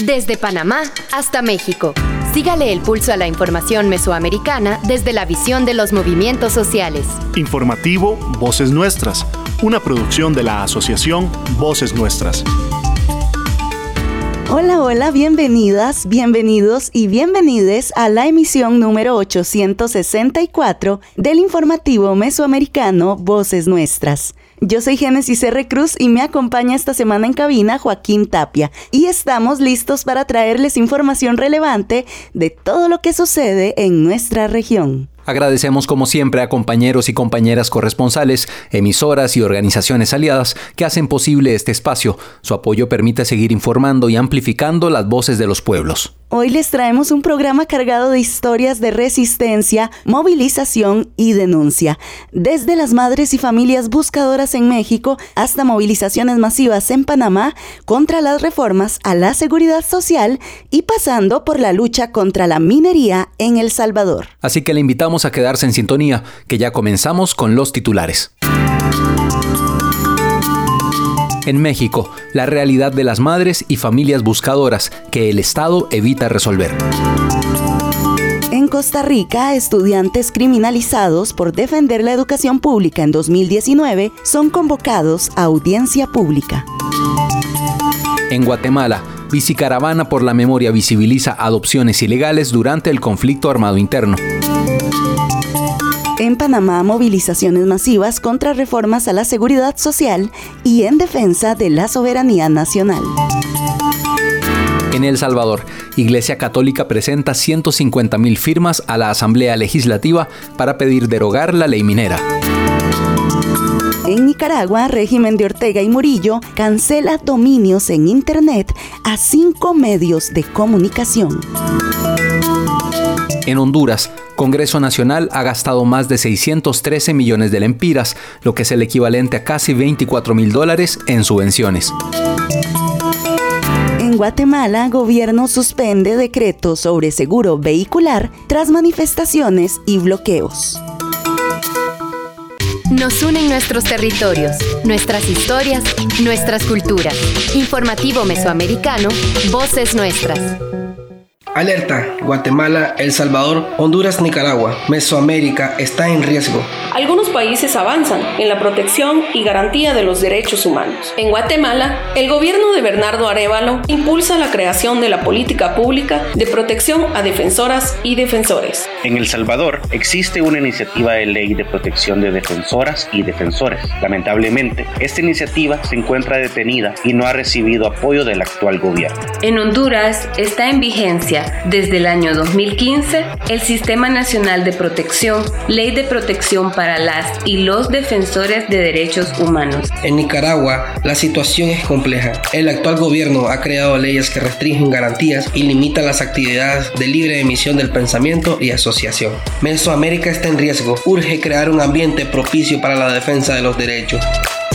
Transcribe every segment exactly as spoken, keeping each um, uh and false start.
Desde Panamá hasta México. Sígale el pulso a la información mesoamericana desde la visión de los movimientos sociales. Informativo Voces Nuestras, una producción de la Asociación Voces Nuestras. Hola, hola, bienvenidas, bienvenidos y bienvenides a la emisión número ochocientos sesenta y cuatro del informativo mesoamericano Voces Nuestras. Yo soy Génesis R. Cruz y me acompaña esta semana en cabina Joaquín Tapia y estamos listos para traerles información relevante de todo lo que sucede en nuestra región. Agradecemos como siempre a compañeros y compañeras corresponsales, emisoras y organizaciones aliadas que hacen posible este espacio. Su apoyo permite seguir informando y amplificando las voces de los pueblos. Hoy les traemos un programa cargado de historias de resistencia, movilización y denuncia. Desde las madres y familias buscadoras en México hasta movilizaciones masivas en Panamá contra las reformas a la seguridad social y pasando por la lucha contra la minería en El Salvador. Así que le invitamos a quedarse en sintonía, que ya comenzamos con los titulares. En México, la realidad de las madres y familias buscadoras que el Estado evita resolver. En Costa Rica, estudiantes criminalizados por defender la educación pública en dos mil diecinueve son convocados a audiencia pública. En Guatemala, Bicicaravana por la Memoria visibiliza adopciones ilegales durante el conflicto armado interno. En Panamá, movilizaciones masivas contra reformas a la seguridad social y en defensa de la soberanía nacional. En El Salvador, Iglesia Católica presenta ciento cincuenta mil firmas a la Asamblea Legislativa para pedir derogar la ley minera. En Nicaragua, régimen de Ortega y Murillo cancela dominios en Internet a cinco medios de comunicación. En Honduras, Congreso Nacional ha gastado más de seiscientos trece millones de lempiras, lo que es el equivalente a casi veinticuatro mil dólares en subvenciones. En Guatemala, gobierno suspende decreto sobre seguro vehicular tras manifestaciones y bloqueos. Nos unen nuestros territorios, nuestras historias, nuestras culturas. Informativo Mesoamericano, Voces Nuestras. Alerta, Guatemala, El Salvador, Honduras, Nicaragua, Mesoamérica está en riesgo. Algunos países avanzan en la protección y garantía de los derechos humanos. En Guatemala, el gobierno de Bernardo Arévalo impulsa la creación de la política pública de protección a defensoras y defensores. En El Salvador existe una iniciativa de ley de protección de defensoras y defensores. Lamentablemente, esta iniciativa se encuentra detenida y no ha recibido apoyo del actual gobierno. En Honduras está en vigencia desde el año dos mil quince el Sistema Nacional de Protección, Ley de Protección para las y los Defensores de Derechos Humanos. En Nicaragua, la situación es compleja. El actual gobierno ha creado leyes que restringen garantías y limitan las actividades de libre emisión del pensamiento y asociación. Mesoamérica está en riesgo. Urge crear un ambiente propicio para la defensa de los derechos.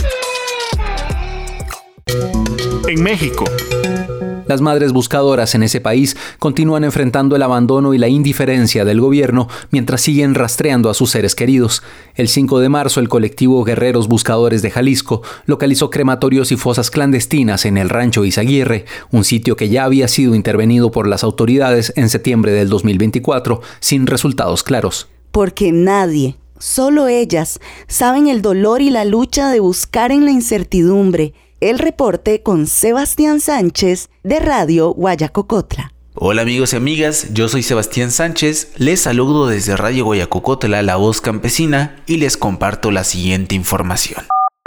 En México, las madres buscadoras en ese país continúan enfrentando el abandono y la indiferencia del gobierno mientras siguen rastreando a sus seres queridos. El cinco de marzo, el colectivo Guerreros Buscadores de Jalisco localizó crematorios y fosas clandestinas en el rancho Izaguirre, un sitio que ya había sido intervenido por las autoridades en septiembre del dos mil veinticuatro, sin resultados claros. Porque nadie, solo ellas, saben el dolor y la lucha de buscar en la incertidumbre. El reporte con Sebastián Sánchez de Radio Guayacocotla. Hola amigos y amigas, yo soy Sebastián Sánchez, les saludo desde Radio Guayacocotla, la voz campesina, y les comparto la siguiente información.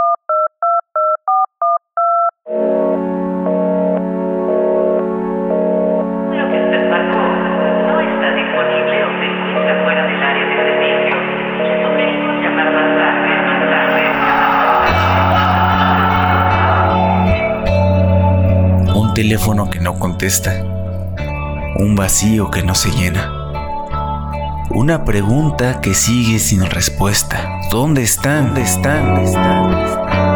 Un teléfono que no contesta, un vacío que no se llena, una pregunta que sigue sin respuesta. ¿Dónde están? ¿Dónde están? ¿Dónde están? ¿Dónde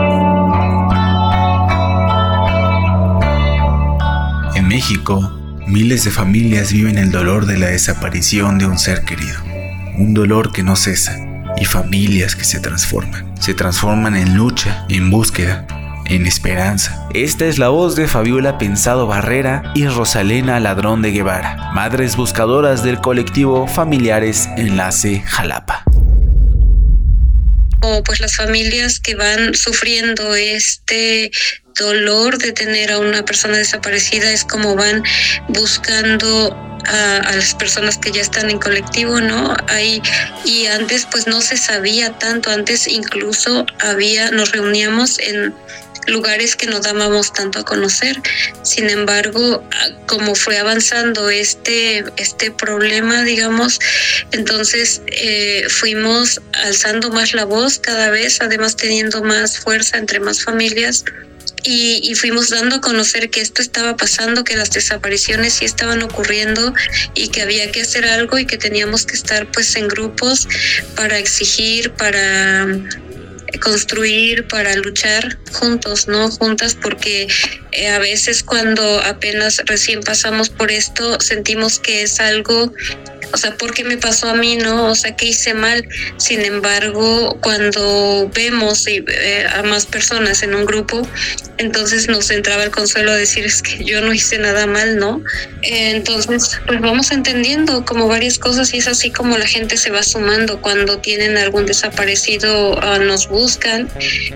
están? En México, miles de familias viven el dolor de la desaparición de un ser querido, un dolor que no cesa, y familias que se transforman, se transforman en lucha, en búsqueda. en esperanza. Esta es la voz de Fabiola Pensado Barrera y Rosalena Ladrón de Guevara, madres buscadoras del colectivo Familiares Enlace Jalapa. Pues las familias que van sufriendo este dolor de tener a una persona desaparecida es como van buscando a, a las personas que ya están en colectivo, ¿no? Hay, y antes pues no se sabía tanto, antes incluso había, nos reuníamos en lugares que no dábamos tanto a conocer. Sin embargo, como fue avanzando este, este problema, digamos, entonces eh, fuimos alzando más la voz cada vez, además teniendo más fuerza entre más familias. Y, y fuimos dando a conocer que esto estaba pasando, que las desapariciones sí estaban ocurriendo y que había que hacer algo y que teníamos que estar pues en grupos para exigir, para construir, para luchar juntos, ¿no? Juntas, porque eh, a veces cuando apenas recién pasamos por esto sentimos que es algo, o sea, ¿por qué me pasó a mí, no? O sea, ¿qué hice mal? Sin embargo, cuando vemos eh, a más personas en un grupo, entonces nos entraba el consuelo de decir, es que yo no hice nada mal, ¿no? Eh, entonces, pues vamos entendiendo como varias cosas y es así como la gente se va sumando. Cuando tienen algún desaparecido, uh, nos buscan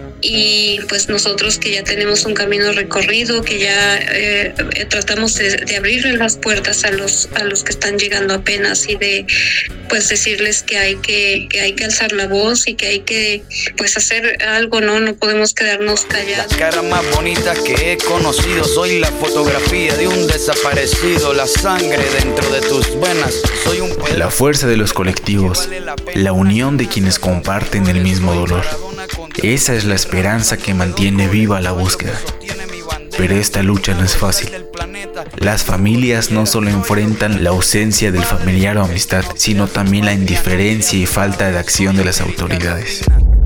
y pues nosotros que ya tenemos un camino recorrido, que ya eh, tratamos de, de abrirle las puertas a los a los que están llegando apenas y de pues decirles que hay que que hay que alzar la voz y que hay que pues hacer algo, no no podemos quedarnos callados. La cara más bonita que he conocido, soy la fotografía de un desaparecido, la sangre dentro de tus venas, soy un pedazo. La fuerza de los colectivos, la unión de quienes comparten el mismo dolor. Esa es la esperanza que mantiene viva la búsqueda. Pero esta lucha no es fácil. Las familias no solo enfrentan la ausencia del familiar o amistad, sino también la indiferencia y falta de acción de las autoridades.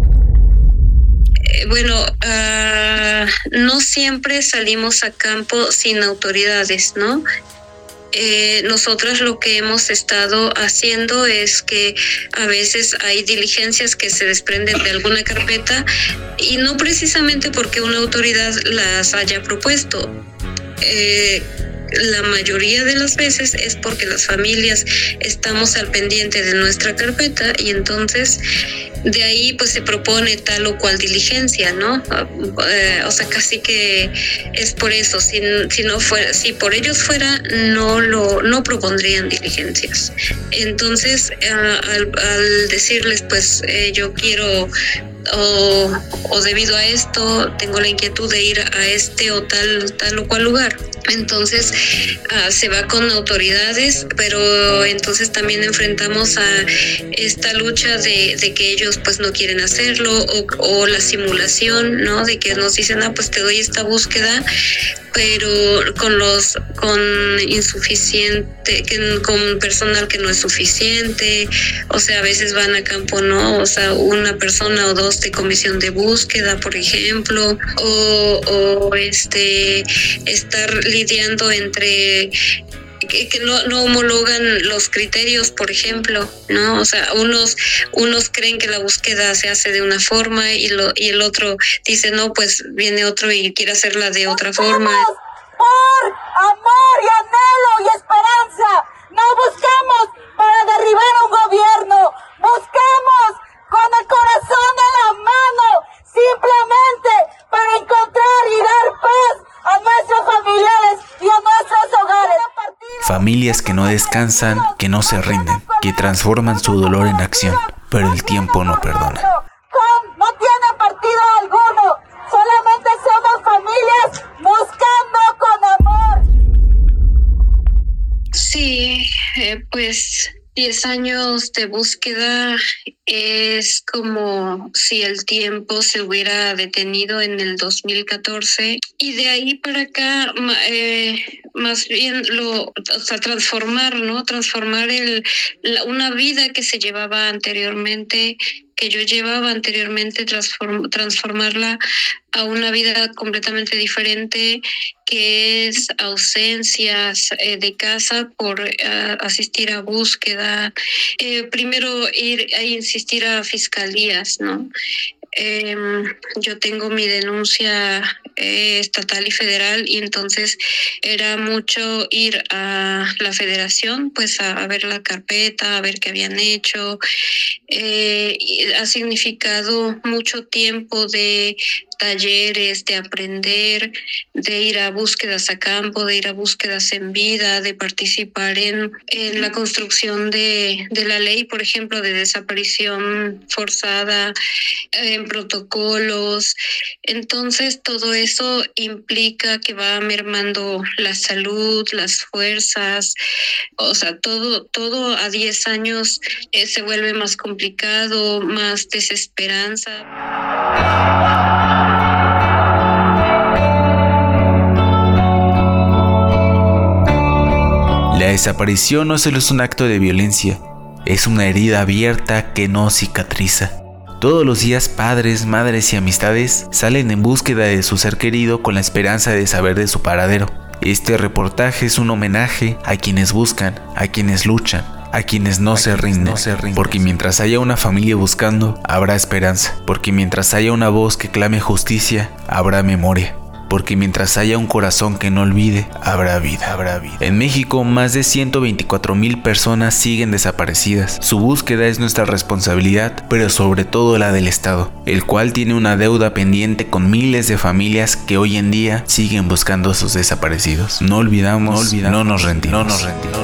Eh, bueno, uh, no siempre salimos a campo sin autoridades, ¿no? Eh, nosotras lo que hemos estado haciendo es que a veces hay diligencias que se desprenden de alguna carpeta y no precisamente porque una autoridad las haya propuesto. Eh, la mayoría de las veces es porque las familias estamos al pendiente de nuestra carpeta y entonces de ahí pues se propone tal o cual diligencia, ¿no? Eh, o sea, casi que es por eso, si, si no fuera, si por ellos fuera, no lo, no propondrían diligencias. Entonces, eh, al, al decirles pues eh, yo quiero o, o debido a esto tengo la inquietud de ir a este o tal, tal o cual lugar. Entonces uh, se va con autoridades, pero entonces también enfrentamos a esta lucha de, de que ellos pues no quieren hacerlo o, o la simulación, ¿no? De que nos dicen, ah, pues te doy esta búsqueda, pero con los con insuficiente, con personal que no es suficiente, o sea, a veces van a campo, ¿no? O sea, una persona o dos de comisión de búsqueda, por ejemplo, o, o este estar lidiando entre que, que no, no homologan los criterios, por ejemplo, ¿no? O sea, unos unos creen que la búsqueda se hace de una forma y lo y el otro dice, no, pues viene otro y quiere hacerla de otra forma. Por amor y anhelo y esperanza, no busquemos para derribar un gobierno, busquemos con el corazón en la mano, simplemente para encontrar y dar paz a nuestros familiares y a nuestros hogares. Familias que no descansan, que no se rinden, que transforman su dolor en acción, pero el tiempo no perdona. Con, no tiene partido alguno, solamente somos familias buscando con amor. Sí, eh, pues diez años de búsqueda es como si el tiempo se hubiera detenido en el dos mil catorce y de ahí para acá eh, más bien lo, o sea, transformar, ¿no? Transformar el, la, una vida que se llevaba anteriormente, que yo llevaba anteriormente, transform, transformarla a una vida completamente diferente, que es ausencias eh, de casa por uh, asistir a búsqueda, eh, primero ir a insistir a fiscalías, ¿no? eh, yo tengo mi denuncia eh, estatal y federal, y entonces era mucho ir a la federación, pues a, a ver la carpeta, a ver qué habían hecho. Eh, ha significado mucho tiempo de talleres, de aprender, de ir a búsquedas a campo, de ir a búsquedas en vida, de participar en, en la construcción de, de la ley, por ejemplo, de desaparición forzada, en protocolos. Entonces, todo eso implica que va mermando la salud, las fuerzas, o sea, todo, todo a diez años eh, se vuelve más complicado, más desesperanza. La desaparición no solo es un acto de violencia, es una herida abierta que no cicatriza. Todos los días padres, madres y amistades salen en búsqueda de su ser querido con la esperanza de saber de su paradero. Este reportaje es un homenaje a quienes buscan, a quienes luchan, a quienes no se rinden, porque mientras haya una familia buscando, habrá esperanza, porque mientras haya una voz que clame justicia, habrá memoria. Porque mientras haya un corazón que no olvide, habrá vida, habrá vida. En México, más de ciento veinticuatro mil personas siguen desaparecidas. Su búsqueda es nuestra responsabilidad, pero sobre todo la del Estado, el cual tiene una deuda pendiente con miles de familias que hoy en día siguen buscando a sus desaparecidos. No olvidamos, no, olvidamos, no nos rendimos. No nos rendimos.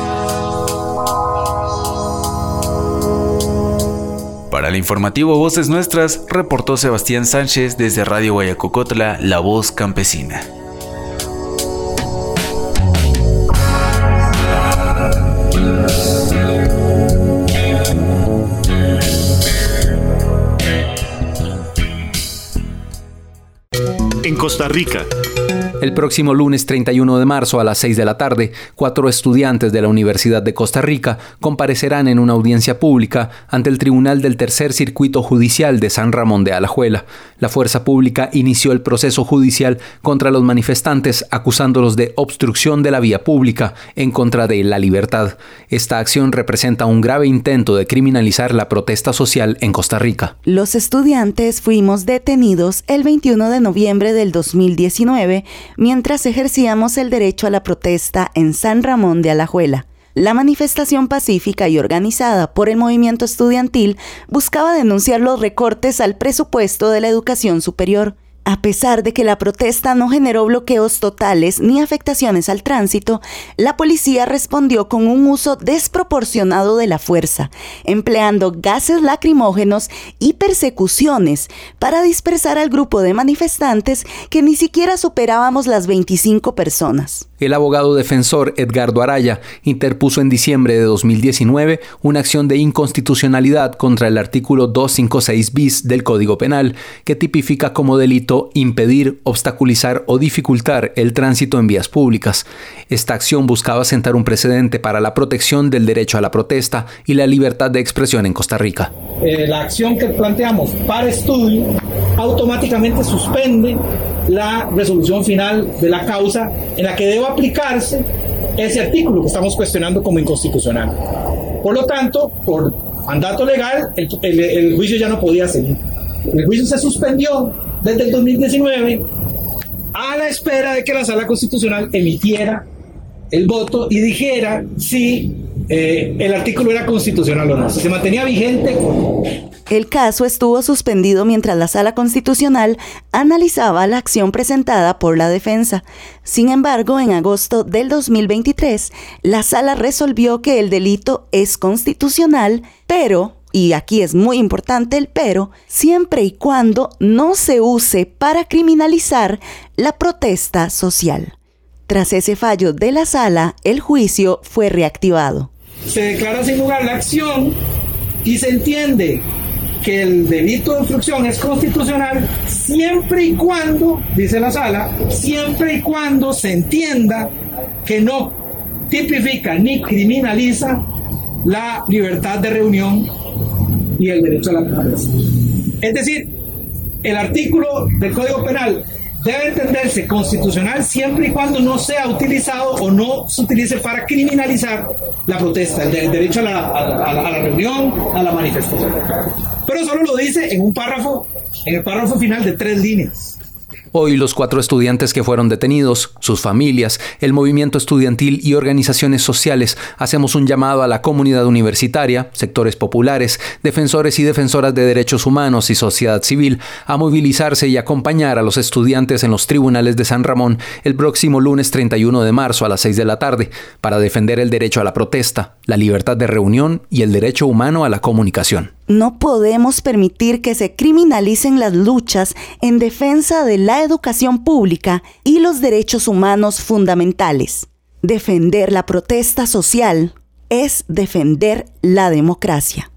Para el informativo Voces Nuestras, reportó Sebastián Sánchez desde Radio Guayacocotla, La Voz Campesina. En Costa Rica. El próximo lunes treinta y uno de marzo a las seis de la tarde, cuatro estudiantes de la Universidad de Costa Rica comparecerán en una audiencia pública ante el Tribunal del Tercer Circuito Judicial de San Ramón de Alajuela. La fuerza pública inició el proceso judicial contra los manifestantes acusándolos de obstrucción de la vía pública en contra de la libertad. Esta acción representa un grave intento de criminalizar la protesta social en Costa Rica. Los estudiantes fuimos detenidos el veintiuno de noviembre del dos mil diecinueve mientras ejercíamos el derecho a la protesta en San Ramón de Alajuela. La manifestación pacífica y organizada por el movimiento estudiantil buscaba denunciar los recortes al presupuesto de la educación superior. A pesar de que la protesta no generó bloqueos totales ni afectaciones al tránsito, la policía respondió con un uso desproporcionado de la fuerza, empleando gases lacrimógenos y persecuciones para dispersar al grupo de manifestantes que ni siquiera superábamos las veinticinco personas. El abogado defensor Edgardo Araya interpuso en diciembre de dos mil diecinueve una acción de inconstitucionalidad contra el artículo doscientos cincuenta y seis bis del Código Penal, que tipifica como delito impedir, obstaculizar o dificultar el tránsito en vías públicas. Esta acción buscaba sentar un precedente para la protección del derecho a la protesta y la libertad de expresión en Costa Rica. Eh, la acción que planteamos para estudio automáticamente suspende la resolución final de la causa en la que debe aplicarse ese artículo que estamos cuestionando como inconstitucional. Por lo tanto, por mandato legal, el, el, el juicio ya no podía seguir. El juicio se suspendió desde el dos mil diecinueve a la espera de que la Sala Constitucional emitiera el voto y dijera si eh, el artículo era constitucional o no, si se mantenía vigente. El caso estuvo suspendido mientras la Sala Constitucional analizaba la acción presentada por la defensa. Sin embargo, en agosto del dos mil veintitrés, la Sala resolvió que el delito es constitucional, pero, y aquí es muy importante el pero, siempre y cuando no se use para criminalizar la protesta social. Tras ese fallo de la Sala, el juicio fue reactivado. Se declara sin lugar la acción y se entiende que el delito de obstrucción es constitucional siempre y cuando, dice la Sala, siempre y cuando se entienda que no tipifica ni criminaliza la libertad de reunión y el derecho a la protesta. Es decir, el artículo del Código Penal debe entenderse constitucional siempre y cuando no sea utilizado o no se utilice para criminalizar la protesta, el, de, el derecho a la, a, la, a la reunión, a la manifestación. Pero solo lo dice en un párrafo en el párrafo final de tres líneas. Hoy los cuatro estudiantes que fueron detenidos, sus familias, el movimiento estudiantil y organizaciones sociales hacemos un llamado a la comunidad universitaria, sectores populares, defensores y defensoras de derechos humanos y sociedad civil a movilizarse y acompañar a los estudiantes en los tribunales de San Ramón el próximo lunes treinta y uno de marzo a las seis de la tarde para defender el derecho a la protesta, la libertad de reunión y el derecho humano a la comunicación. No podemos permitir que se criminalicen las luchas en defensa de la educación pública y los derechos humanos fundamentales. Defender la protesta social es defender la democracia.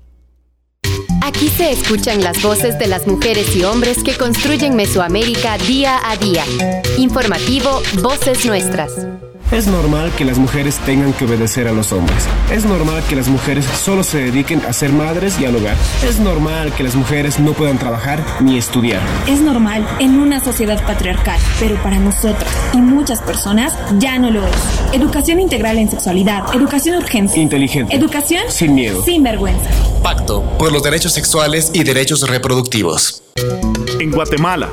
Aquí se escuchan las voces de las mujeres y hombres que construyen Mesoamérica día a día. Informativo Voces Nuestras. Es normal que las mujeres tengan que obedecer a los hombres. Es normal que las mujeres solo se dediquen a ser madres y al hogar. Es normal que las mujeres no puedan trabajar ni estudiar. Es normal en una sociedad patriarcal, pero para nosotras y muchas personas ya no lo es. Educación integral en sexualidad, educación urgente, inteligente, educación sin miedo, sin vergüenza. Pacto por los derechos sexuales y derechos reproductivos. En Guatemala,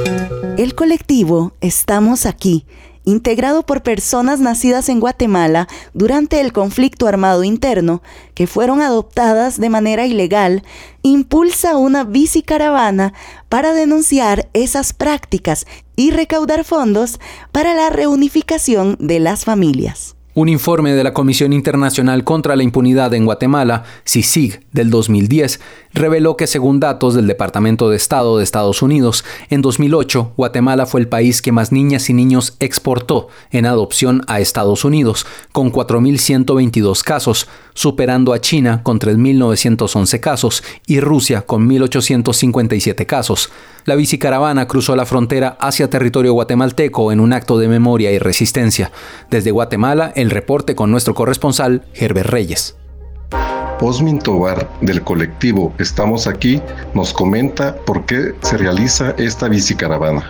el colectivo Estamos Aquí, integrado por personas nacidas en Guatemala durante el conflicto armado interno, que fueron adoptadas de manera ilegal, impulsa una bicicaravana para denunciar esas prácticas y recaudar fondos para la reunificación de las familias. Un informe de la Comisión Internacional contra la Impunidad en Guatemala, C I C I G, del dos mil diez, reveló que según datos del Departamento de Estado de Estados Unidos, en dos mil ocho, Guatemala fue el país que más niñas y niños exportó en adopción a Estados Unidos, con cuatro mil ciento veintidós casos, superando a China con tres mil novecientos once casos y Rusia con mil ochocientos cincuenta y siete casos. La bicicaravana cruzó la frontera hacia territorio guatemalteco en un acto de memoria y resistencia. Desde Guatemala, el reporte con nuestro corresponsal, Herbert Reyes. Osmin Tobar, del colectivo Estamos Aquí, nos comenta por qué se realiza esta bicicaravana.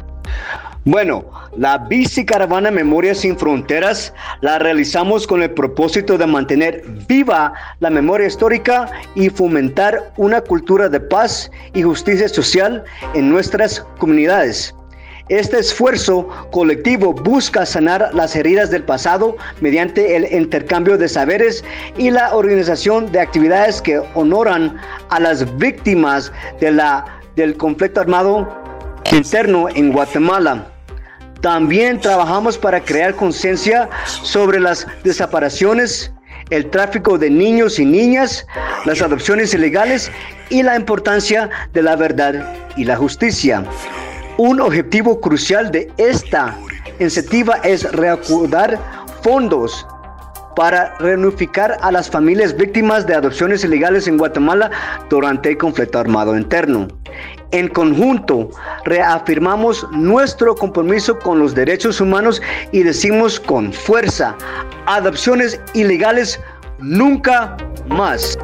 Bueno, la bicicaravana Memorias Sin Fronteras la realizamos con el propósito de mantener viva la memoria histórica y fomentar una cultura de paz y justicia social en nuestras comunidades. Este esfuerzo colectivo busca sanar las heridas del pasado mediante el intercambio de saberes y la organización de actividades que honoran a las víctimas de la, del conflicto armado interno en Guatemala. También trabajamos para crear conciencia sobre las desapariciones, el tráfico de niños y niñas, las adopciones ilegales y la importancia de la verdad y la justicia. Un objetivo crucial de esta iniciativa es recaudar fondos para reunificar a las familias víctimas de adopciones ilegales en Guatemala durante el conflicto armado interno. En conjunto, reafirmamos nuestro compromiso con los derechos humanos y decimos con fuerza: adopciones ilegales nunca más.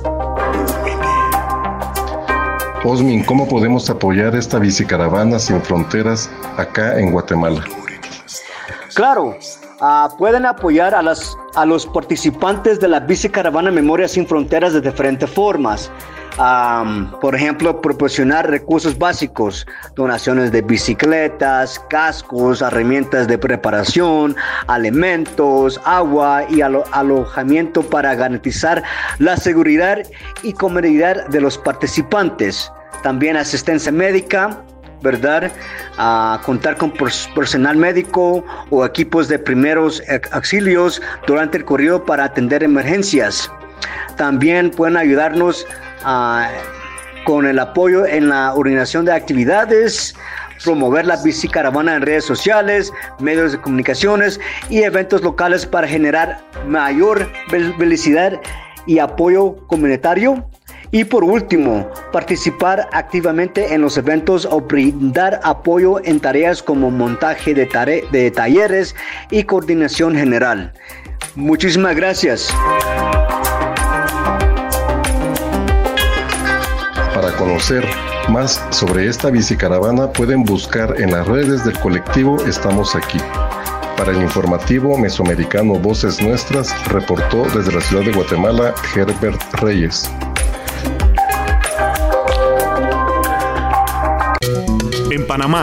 Osmin, ¿cómo podemos apoyar esta bicicaravana sin fronteras acá en Guatemala? Claro, uh, pueden apoyar a, las, a los participantes de la bicicaravana Memorias Sin Fronteras de diferentes formas. Um, por ejemplo, proporcionar recursos básicos, donaciones de bicicletas, cascos, herramientas de preparación, alimentos, agua y alo- alojamiento para garantizar la seguridad y comodidad de los participantes. También asistencia médica, ¿verdad? Uh, contar con personal médico o equipos de primeros auxilios durante el corrido para atender emergencias. También pueden ayudarnos Uh, con el apoyo en la organización de actividades, promover la bicicaravana en redes sociales, medios de comunicaciones y eventos locales para generar mayor visibilidad y apoyo comunitario. Y por último, participar activamente en los eventos o brindar apoyo en tareas como montaje de, tare- de talleres y coordinación general. Muchísimas gracias. Para conocer más sobre esta bicicaravana pueden buscar en las redes del colectivo Estamos Aquí. Para el informativo mesoamericano Voces Nuestras, reportó desde la ciudad de Guatemala Herbert Reyes. En Panamá.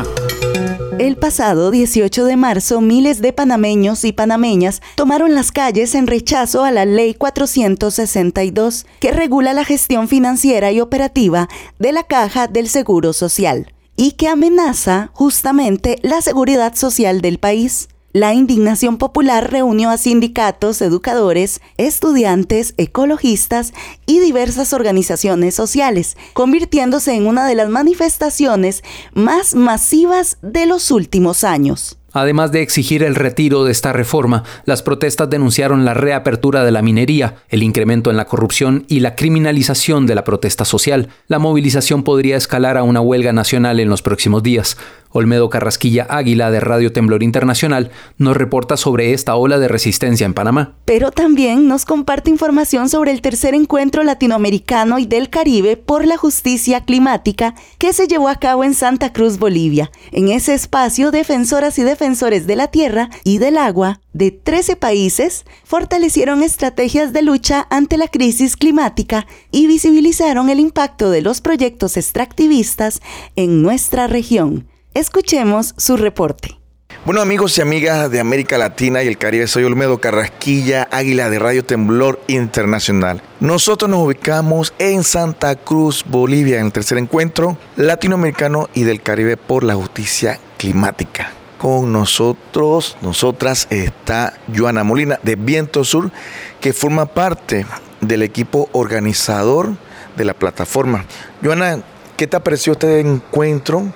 El pasado dieciocho de marzo, miles de panameños y panameñas tomaron las calles en rechazo a la Ley cuatrocientos sesenta y dos, que regula la gestión financiera y operativa de la Caja del Seguro Social y que amenaza justamente la seguridad social del país. La indignación popular reunió a sindicatos, educadores, estudiantes, ecologistas y diversas organizaciones sociales, convirtiéndose en una de las manifestaciones más masivas de los últimos años. Además de exigir el retiro de esta reforma, las protestas denunciaron la reapertura de la minería, el incremento en la corrupción y la criminalización de la protesta social. La movilización podría escalar a una huelga nacional en los próximos días. Olmedo Carrasquilla Águila, de Radio Temblor Internacional, nos reporta sobre esta ola de resistencia en Panamá. Pero también nos comparte información sobre el tercer encuentro latinoamericano y del Caribe por la justicia climática que se llevó a cabo en Santa Cruz, Bolivia. En ese espacio, defensoras y defensores de la tierra y del agua de trece países fortalecieron estrategias de lucha ante la crisis climática y visibilizaron el impacto de los proyectos extractivistas en nuestra región. Escuchemos su reporte. Bueno, amigos y amigas de América Latina y el Caribe, soy Olmedo Carrasquilla Águila de Radio Temblor Internacional. Nosotros nos ubicamos en Santa Cruz, Bolivia, en el tercer encuentro latinoamericano y del Caribe por la justicia climática. Con nosotros, nosotras, está Joana Molina de Viento Sur, que forma parte del equipo organizador de la plataforma. Joana, ¿qué te pareció este encuentro?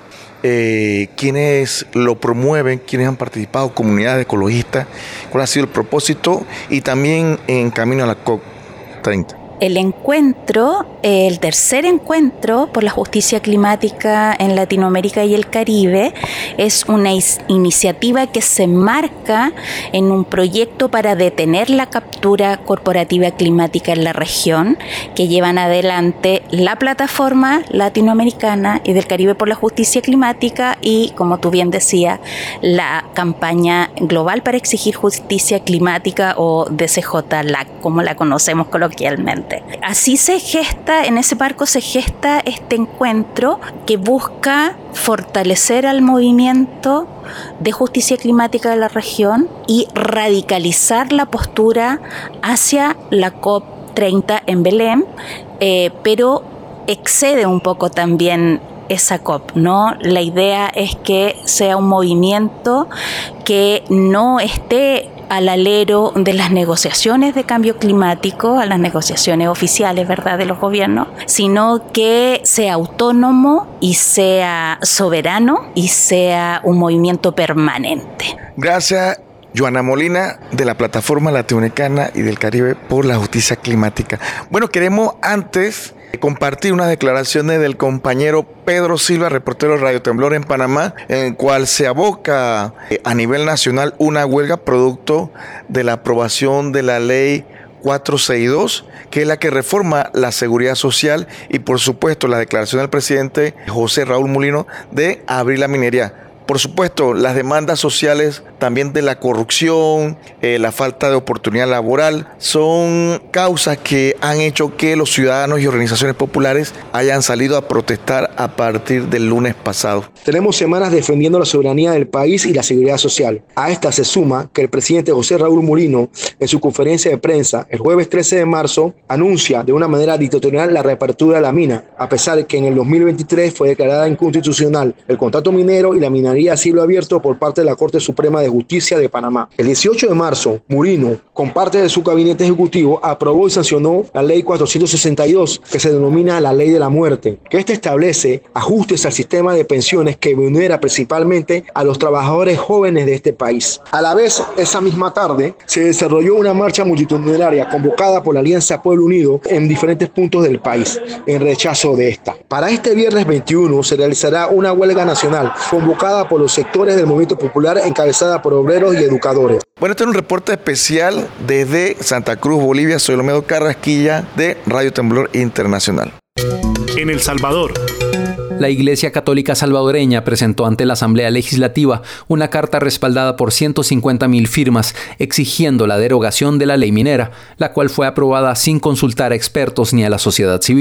Eh, ¿Quiénes lo promueven? ¿Quiénes han participado? ¿Comunidades ecologistas? ¿Cuál ha sido el propósito? Y también en camino a la COP treinta. El encuentro, el tercer encuentro por la justicia climática en Latinoamérica y el Caribe, es una is- iniciativa que se enmarca en un proyecto para detener la captura corporativa climática en la región, que llevan adelante la plataforma latinoamericana y del Caribe por la justicia climática y, como tú bien decías, la campaña global para exigir justicia climática, o D C J L A C, como la conocemos coloquialmente. Así se gesta, en ese marco se gesta este encuentro que busca fortalecer al movimiento de justicia climática de la región y radicalizar la postura hacia la COP treinta en Belén, eh, pero excede un poco también esa COP, ¿no? La idea es que sea un movimiento que no esté al alero de las negociaciones de cambio climático, a las negociaciones oficiales, ¿verdad?, de los gobiernos, sino que sea autónomo y sea soberano y sea un movimiento permanente. Gracias, Joana Molina, de la Plataforma Latinoamericana y del Caribe por la Justicia Climática. Bueno, queremos antes compartir unas declaraciones del compañero Pedro Silva, reportero de Radio Temblor en Panamá, en el cual se aboca a nivel nacional una huelga producto de la aprobación de la ley cuatrocientos sesenta y dos, que es la que reforma la seguridad social, y por supuesto la declaración del presidente José Raúl Mulino de abrir la minería. Por supuesto, las demandas sociales también de la corrupción, eh, la falta de oportunidad laboral, son causas que han hecho que los ciudadanos y organizaciones populares hayan salido a protestar a partir del lunes pasado. Tenemos semanas defendiendo la soberanía del país y la seguridad social. A esta se suma que el presidente José Raúl Mulino, en su conferencia de prensa el jueves trece de marzo, anuncia de una manera dictatorial la reapertura de la mina, a pesar de que en el dos mil veintitrés fue declarada inconstitucional el contrato minero y la minería a cielo abierto por parte de la Corte Suprema de Justicia de Panamá. El dieciocho de marzo, Mulino, con parte de su gabinete ejecutivo, aprobó y sancionó la ley cuatrocientos sesenta y dos, que se denomina la ley de la muerte, que esta establece ajustes al sistema de pensiones que vulnera principalmente a los trabajadores jóvenes de este país. A la vez, esa misma tarde, se desarrolló una marcha multitudinaria convocada por la Alianza Pueblo Unido en diferentes puntos del país, en rechazo de esta. Para este viernes veintiuno se realizará una huelga nacional convocada por los sectores del movimiento popular encabezada por obreros y educadores. Bueno, este es un reporte especial desde Santa Cruz, Bolivia. Soy Olmedo Carrasquilla de Radio Temblor Internacional. En El Salvador. La Iglesia Católica Salvadoreña presentó ante la Asamblea Legislativa una carta respaldada por ciento cincuenta mil firmas exigiendo la derogación de la ley minera, la cual fue aprobada sin consultar a expertos ni a la sociedad civil.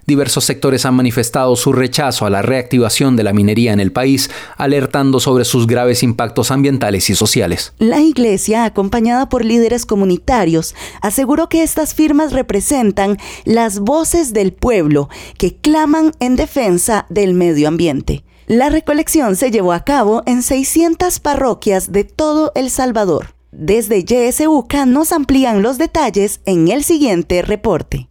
Diversos sectores han manifestado su rechazo a la reactivación de la minería en el país, alertando sobre sus graves impactos ambientales y sociales. La Iglesia, acompañada por líderes comunitarios, aseguró que estas firmas representan las voces del pueblo que claman en defensa del medio ambiente. La recolección se llevó a cabo en seiscientas parroquias de todo El Salvador. Desde Y S U C A nos amplían los detalles en el siguiente reporte.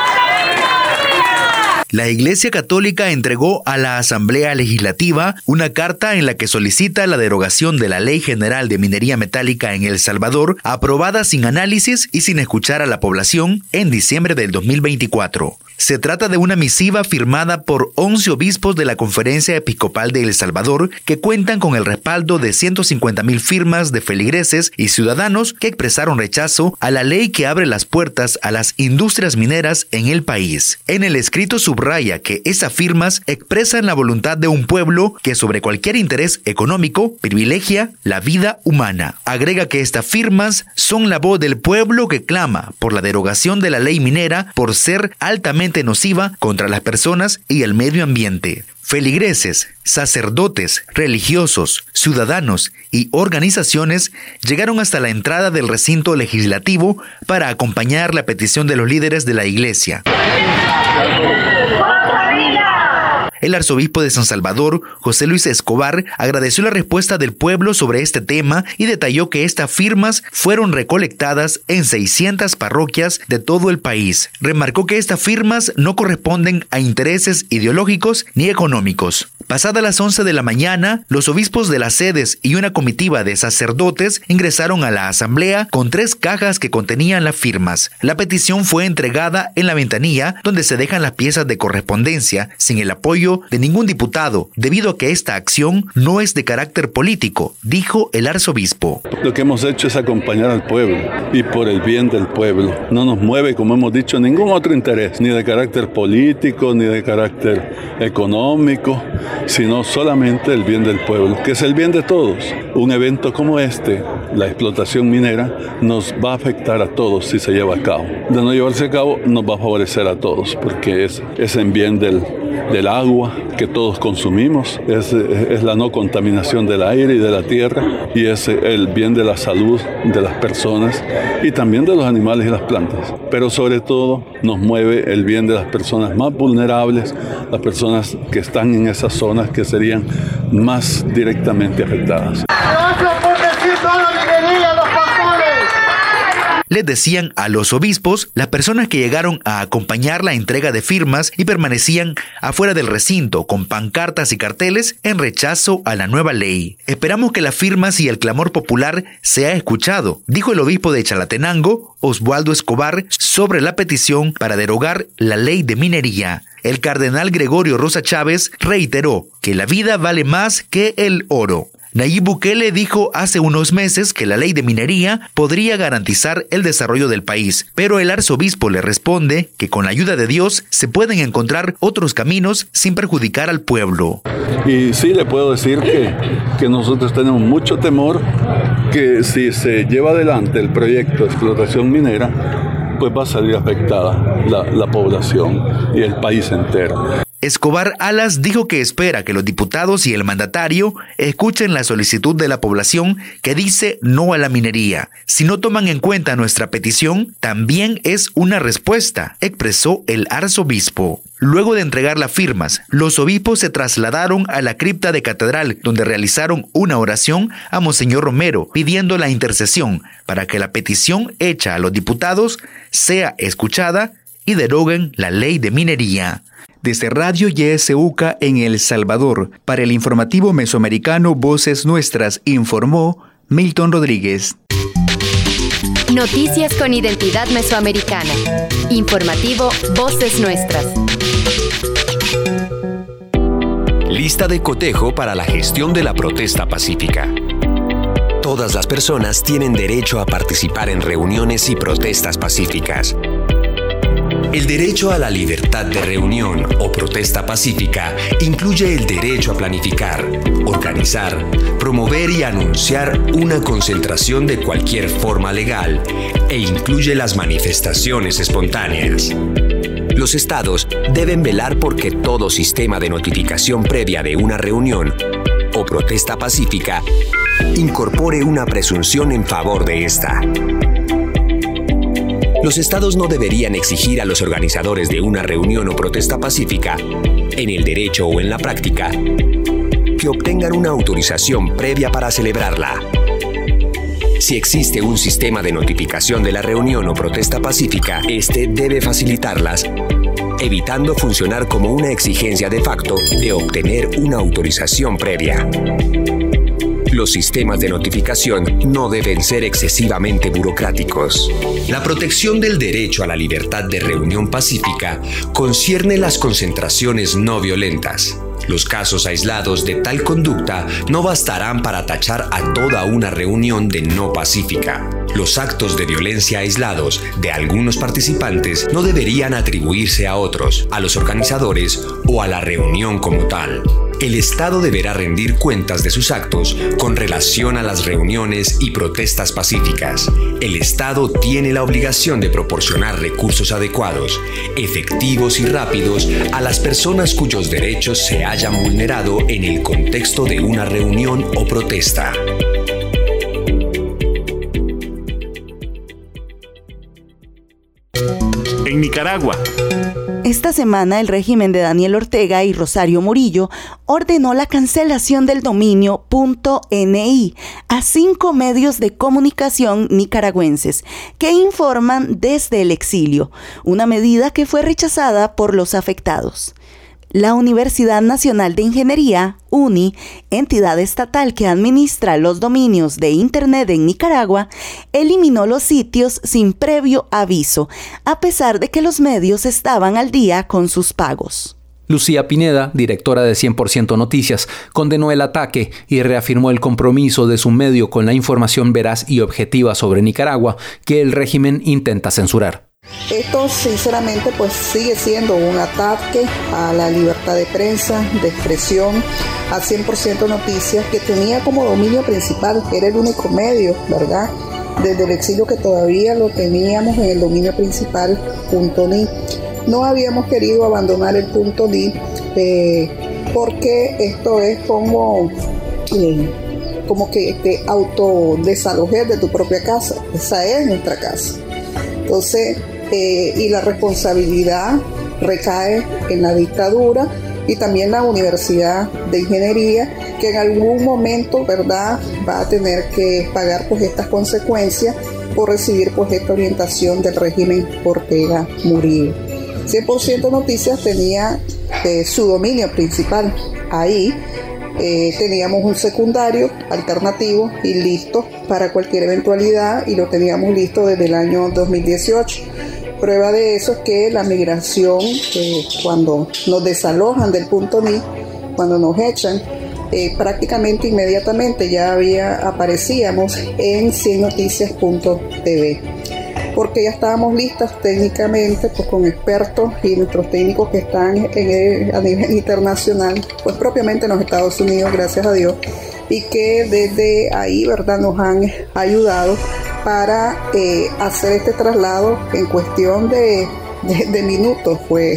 La Iglesia Católica entregó a la Asamblea Legislativa una carta en la que solicita la derogación de la Ley General de Minería Metálica en El Salvador, aprobada sin análisis y sin escuchar a la población en diciembre del dos mil veinticuatro. Se trata de una misiva firmada por once obispos de la Conferencia Episcopal de El Salvador que cuentan con el respaldo de ciento cincuenta mil firmas de feligreses y ciudadanos que expresaron rechazo a la ley que abre las puertas a las industrias mineras en el país. En el escrito subraya que esas firmas expresan la voluntad de un pueblo que sobre cualquier interés económico privilegia la vida humana. Agrega que estas firmas son la voz del pueblo que clama por la derogación de la ley minera por ser altamente nociva contra las personas y el medio ambiente. Feligreses, sacerdotes, religiosos, ciudadanos y organizaciones llegaron hasta la entrada del recinto legislativo para acompañar la petición de los líderes de la Iglesia. El arzobispo de San Salvador, José Luis Escobar, agradeció la respuesta del pueblo sobre este tema y detalló que estas firmas fueron recolectadas en seiscientas parroquias de todo el país. Remarcó que estas firmas no corresponden a intereses ideológicos ni económicos. Pasadas las once de la mañana, los obispos de las sedes y una comitiva de sacerdotes ingresaron a la asamblea con tres cajas que contenían las firmas. La petición fue entregada en la ventanilla donde se dejan las piezas de correspondencia sin el apoyo de ningún diputado, debido a que esta acción no es de carácter político, dijo el arzobispo. Lo que hemos hecho es acompañar al pueblo y por el bien del pueblo. No nos mueve, como hemos dicho, ningún otro interés, ni de carácter político, ni de carácter económico, sino solamente el bien del pueblo, que es el bien de todos. Un evento como este, la explotación minera, nos va a afectar a todos si se lleva a cabo. De no llevarse a cabo, nos va a favorecer a todos, porque es, es en bien del, del agua que todos consumimos, es, es la no contaminación del aire y de la tierra, y es el bien de la salud de las personas y también de los animales y las plantas. Pero sobre todo nos mueve el bien de las personas más vulnerables, las personas que están en esas zonas que serían más directamente afectadas. Les decían a los obispos las personas que llegaron a acompañar la entrega de firmas y permanecían afuera del recinto con pancartas y carteles en rechazo a la nueva ley. Esperamos que las firmas y el clamor popular sea escuchado, dijo el obispo de Chalatenango, Oswaldo Escobar, sobre la petición para derogar la ley de minería. El cardenal Gregorio Rosa Chávez reiteró que la vida vale más que el oro. Nayib Bukele dijo hace unos meses que la ley de minería podría garantizar el desarrollo del país, pero el arzobispo le responde que con la ayuda de Dios se pueden encontrar otros caminos sin perjudicar al pueblo. Y sí le puedo decir que, que nosotros tenemos mucho temor que si se lleva adelante el proyecto de explotación minera, pues va a salir afectada la, la población y el país entero. Escobar Alas dijo que espera que los diputados y el mandatario escuchen la solicitud de la población que dice no a la minería. Si no toman en cuenta nuestra petición, también es una respuesta, expresó el arzobispo. Luego de entregar las firmas, los obispos se trasladaron a la cripta de catedral, donde realizaron una oración a Monseñor Romero, pidiendo la intercesión para que la petición hecha a los diputados sea escuchada y deroguen la ley de minería. Desde Radio Y S U C A en El Salvador, para el informativo mesoamericano Voces Nuestras, informó Milton Rodríguez. Noticias con identidad mesoamericana. Informativo Voces Nuestras. Lista de cotejo para la gestión de la protesta pacífica. Todas las personas tienen derecho a participar en reuniones y protestas pacíficas. El derecho a la libertad de reunión o protesta pacífica incluye el derecho a planificar, organizar, promover y anunciar una concentración de cualquier forma legal e incluye las manifestaciones espontáneas. Los estados deben velar porque todo sistema de notificación previa de una reunión o protesta pacífica incorpore una presunción en favor de esta. Los estados no deberían exigir a los organizadores de una reunión o protesta pacífica, en el derecho o en la práctica, que obtengan una autorización previa para celebrarla. Si existe un sistema de notificación de la reunión o protesta pacífica, este debe facilitarlas, evitando funcionar como una exigencia de facto de obtener una autorización previa. Los sistemas de notificación no deben ser excesivamente burocráticos. La protección del derecho a la libertad de reunión pacífica concierne las concentraciones no violentas. Los casos aislados de tal conducta no bastarán para tachar a toda una reunión de no pacífica. Los actos de violencia aislados de algunos participantes no deberían atribuirse a otros, a los organizadores o a la reunión como tal. El Estado deberá rendir cuentas de sus actos con relación a las reuniones y protestas pacíficas. El Estado tiene la obligación de proporcionar recursos adecuados, efectivos y rápidos a las personas cuyos derechos se hayan vulnerado en el contexto de una reunión o protesta. En Nicaragua. Esta semana el régimen de Daniel Ortega y Rosario Murillo ordenó la cancelación del dominio .ni a cinco medios de comunicación nicaragüenses que informan desde el exilio, una medida que fue rechazada por los afectados. La Universidad Nacional de Ingeniería, U N I, entidad estatal que administra los dominios de Internet en Nicaragua, eliminó los sitios sin previo aviso, a pesar de que los medios estaban al día con sus pagos. Lucía Pineda, directora de cien por ciento Noticias, condenó el ataque y reafirmó el compromiso de su medio con la información veraz y objetiva sobre Nicaragua que el régimen intenta censurar. Esto sinceramente pues sigue siendo un ataque a la libertad de prensa, de expresión, a cien por ciento Noticias, que tenía como dominio principal, era el único medio, ¿verdad? Desde el exilio que todavía lo teníamos en el dominio principal, .ni. No habíamos querido abandonar el .ni eh, porque esto es como, eh, como que te autodesalojes de tu propia casa, esa es nuestra casa. Entonces, eh, y la responsabilidad recae en la dictadura y también la Universidad de Ingeniería, que en algún momento, ¿verdad?, va a tener que pagar pues estas consecuencias por recibir pues esta orientación del régimen Ortega Murillo. cien por ciento Noticias tenía eh, su dominio principal ahí. Eh, teníamos un secundario alternativo y listo para cualquier eventualidad, y lo teníamos listo desde el año dos mil dieciocho. Prueba de eso es que la migración, eh, cuando nos desalojan del .ni, cuando nos echan, eh, prácticamente inmediatamente ya había aparecíamos en cien noticias punto t v, porque ya estábamos listas técnicamente pues con expertos y nuestros técnicos que están en el, a nivel internacional, pues propiamente en los Estados Unidos, gracias a Dios, y que desde ahí, ¿verdad?, nos han ayudado para eh, hacer este traslado en cuestión de, de, de minutos. Pues,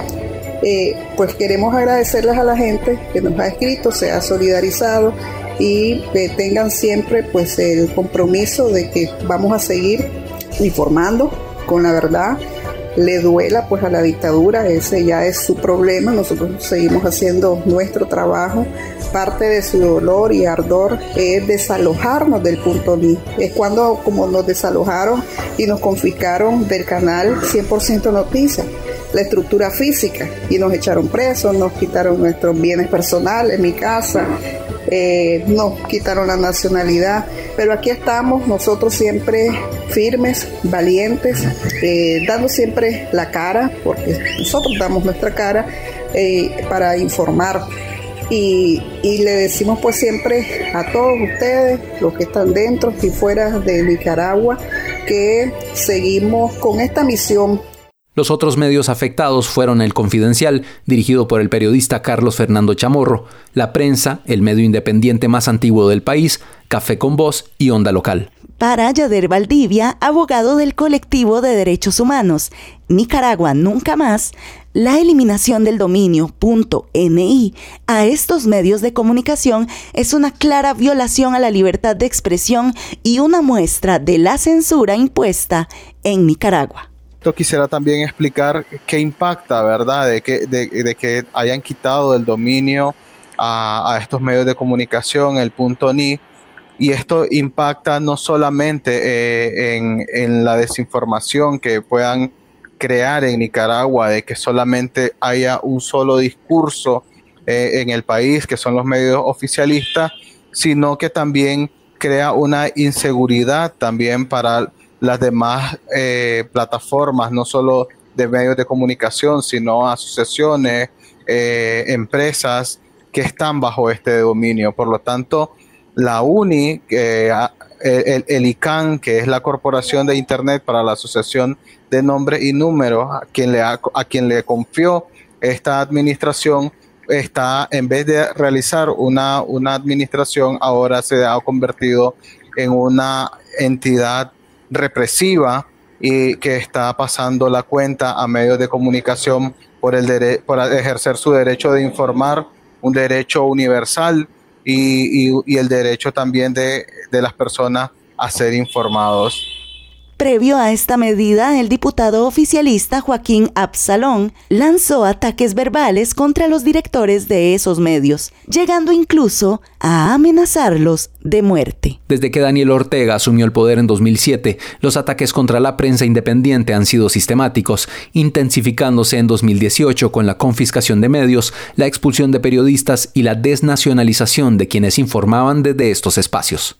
eh, pues queremos agradecerles a la gente que nos ha escrito, se ha solidarizado, y eh, tengan siempre pues el compromiso de que vamos a seguir informando con la verdad. Le duela pues a la dictadura, ese ya es su problema, nosotros seguimos haciendo nuestro trabajo. Parte de su dolor y ardor es desalojarnos del .ni. Es cuando como nos desalojaron y nos confiscaron del canal cien por ciento Noticias, la estructura física, y nos echaron presos, nos quitaron nuestros bienes personales, mi casa, eh, nos quitaron la nacionalidad, pero aquí estamos nosotros siempre firmes, valientes, eh, dando siempre la cara, porque nosotros damos nuestra cara eh, para informar. Y, y le decimos pues siempre a todos ustedes, los que están dentro y fuera de Nicaragua, que seguimos con esta misión. Los otros medios afectados fueron El Confidencial, dirigido por el periodista Carlos Fernando Chamorro, La Prensa, el medio independiente más antiguo del país, Café con Voz y Onda Local. Para Yader Valdivia, abogado del colectivo de derechos humanos Nicaragua Nunca Más, la eliminación del dominio .ni a estos medios de comunicación es una clara violación a la libertad de expresión y una muestra de la censura impuesta en Nicaragua. Quisiera también explicar qué impacta, ¿verdad?, de que, de, de que hayan quitado el dominio a, a estos medios de comunicación, el .ni, y esto impacta no solamente eh, en, en la desinformación que puedan crear en Nicaragua, de que solamente haya un solo discurso eh, en el país, que son los medios oficialistas, sino que también crea una inseguridad también para las demás eh, plataformas, no solo de medios de comunicación, sino asociaciones, eh, empresas que están bajo este dominio. Por lo tanto, la U N I, eh, el, el I C A N, que es la Corporación de Internet para la Asociación de Nombres y Números, a quien le, ha, a quien le confió esta administración, está, en vez de realizar una, una administración, ahora se ha convertido en una entidad represiva y que está pasando la cuenta a medios de comunicación por, el dere- por ejercer su derecho de informar, un derecho universal y, y, y el derecho también de, de las personas a ser informados. Previo a esta medida, el diputado oficialista Joaquín Absalón lanzó ataques verbales contra los directores de esos medios, llegando incluso a amenazarlos de muerte. Desde que Daniel Ortega asumió el poder en dos mil siete, los ataques contra la prensa independiente han sido sistemáticos, intensificándose en dos mil dieciocho con la confiscación de medios, la expulsión de periodistas y la desnacionalización de quienes informaban desde estos espacios.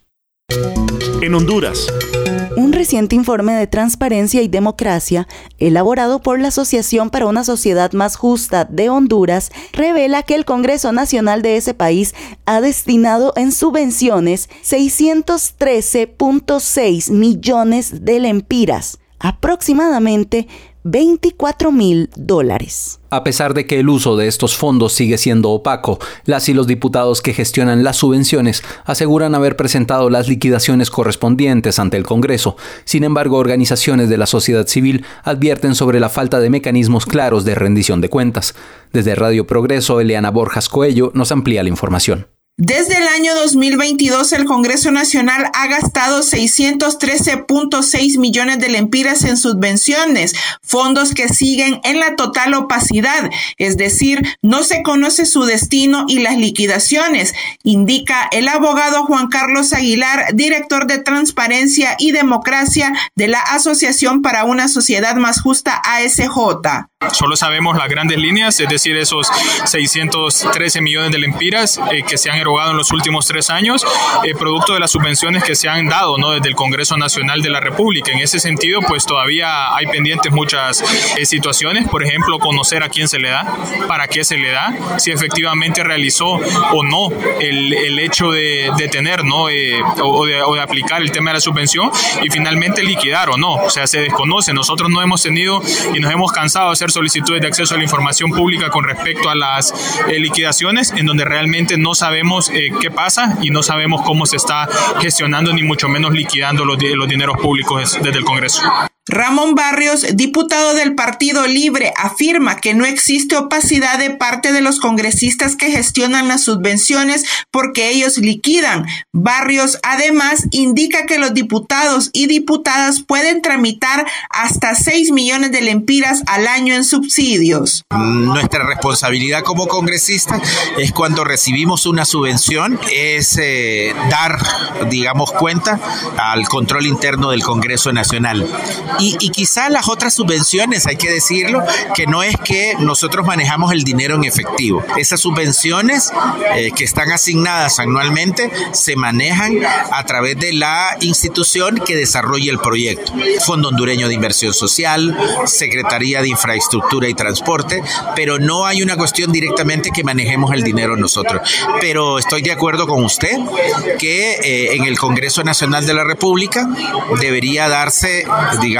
En Honduras. Un reciente informe de Transparencia y Democracia, elaborado por la Asociación para una Sociedad Más Justa de Honduras, revela que el Congreso Nacional de ese país ha destinado en subvenciones seiscientos trece punto seis millones de lempiras, aproximadamente veinticuatro mil dólares. A pesar de que el uso de estos fondos sigue siendo opaco, las y los diputados que gestionan las subvenciones aseguran haber presentado las liquidaciones correspondientes ante el Congreso. Sin embargo, organizaciones de la sociedad civil advierten sobre la falta de mecanismos claros de rendición de cuentas. Desde Radio Progreso, Eliana Borjas Coello nos amplía la información. Desde el año dos mil veintidós, el Congreso Nacional ha gastado seiscientos trece punto seis millones de lempiras en subvenciones, fondos que siguen en la total opacidad, es decir, no se conoce su destino y las liquidaciones, indica el abogado Juan Carlos Aguilar, director de Transparencia y Democracia de la Asociación para una Sociedad Más Justa, A S J. Solo sabemos las grandes líneas, es decir, esos seiscientos trece millones de lempiras eh, que se han erogado en los últimos tres años, eh, producto de las subvenciones que se han dado, ¿no?, desde el Congreso Nacional de la República. En ese sentido, pues todavía hay pendientes muchas eh, situaciones, por ejemplo, conocer a quién se le da, para qué se le da, si efectivamente realizó o no el, el hecho de, de tener, ¿no?, eh, o, de, o de aplicar el tema de la subvención y finalmente liquidar o no. O sea, se desconoce. Nosotros no hemos tenido y nos hemos cansado de hacer solicitudes de acceso a la información pública con respecto a las eh, liquidaciones, en donde realmente no sabemos eh, qué pasa y no sabemos cómo se está gestionando ni mucho menos liquidando los, los dineros públicos desde el Congreso. Ramón Barrios, diputado del Partido Libre, afirma que no existe opacidad de parte de los congresistas que gestionan las subvenciones porque ellos liquidan. Barrios, además, indica que los diputados y diputadas pueden tramitar hasta seis millones de lempiras al año en subsidios. Nuestra responsabilidad como congresistas es, cuando recibimos una subvención, es eh, dar, digamos, cuenta al control interno del Congreso Nacional. Y, y quizá las otras subvenciones, hay que decirlo, que no es que nosotros manejamos el dinero en efectivo. Esas subvenciones eh, que están asignadas anualmente se manejan a través de la institución que desarrolla el proyecto. Fondo Hondureño de Inversión Social, Secretaría de Infraestructura y Transporte, pero no hay una cuestión directamente que manejemos el dinero nosotros. Pero estoy de acuerdo con usted que eh, en el Congreso Nacional de la República debería darse, digamos,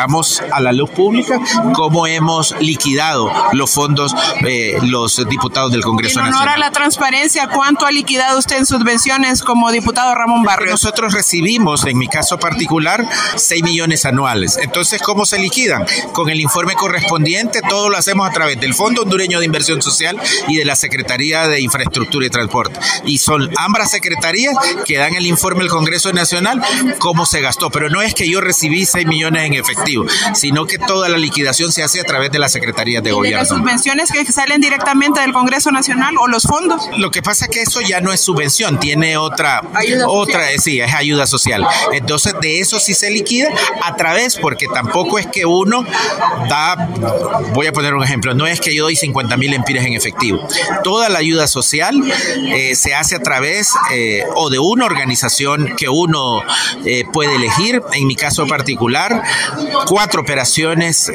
sacamos a la luz pública cómo hemos liquidado los fondos, eh, los diputados del Congreso Nacional. En honor a la transparencia, ¿cuánto ha liquidado usted en subvenciones como diputado Ramón Barrios? Nosotros recibimos, en mi caso particular, seis millones anuales. Entonces, ¿cómo se liquidan? Con el informe correspondiente, todo lo hacemos a través del Fondo Hondureño de Inversión Social y de la Secretaría de Infraestructura y Transporte. Y son ambas secretarías que dan el informe al Congreso Nacional cómo se gastó. Pero no es que yo recibí seis millones en efectivo, sino que toda la liquidación se hace a través de las secretarías de ¿Y gobierno. de las subvenciones que salen directamente del Congreso Nacional o los fondos? Lo que pasa es que eso ya no es subvención, tiene otra, ayuda otra, social. sí, es ayuda social. Entonces, de eso sí se liquida a través, porque tampoco es que uno da, voy a poner un ejemplo, no es que yo doy cincuenta mil lempiras en efectivo. Toda la ayuda social eh, se hace a través eh, o de una organización que uno eh, puede elegir. En mi caso particular, cuatro operaciones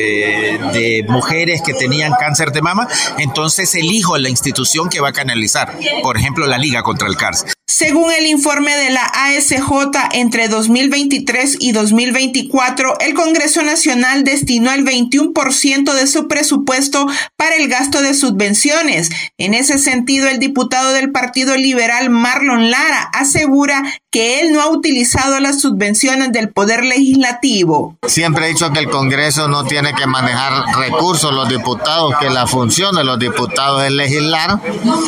eh, de mujeres que tenían cáncer de mama, entonces elijo la institución que va a canalizar, por ejemplo, la Liga contra el Cáncer. Según el informe de la A S J, entre dos mil veintitrés y dos mil veinticuatro, el Congreso Nacional destinó el veintiuno por ciento de su presupuesto para el gasto de subvenciones. En ese sentido, el diputado del Partido Liberal, Marlon Lara, asegura que él no ha utilizado las subvenciones del Poder Legislativo. Siempre he dicho que el Congreso no tiene que manejar recursos, los diputados, que la función de los diputados es legislar,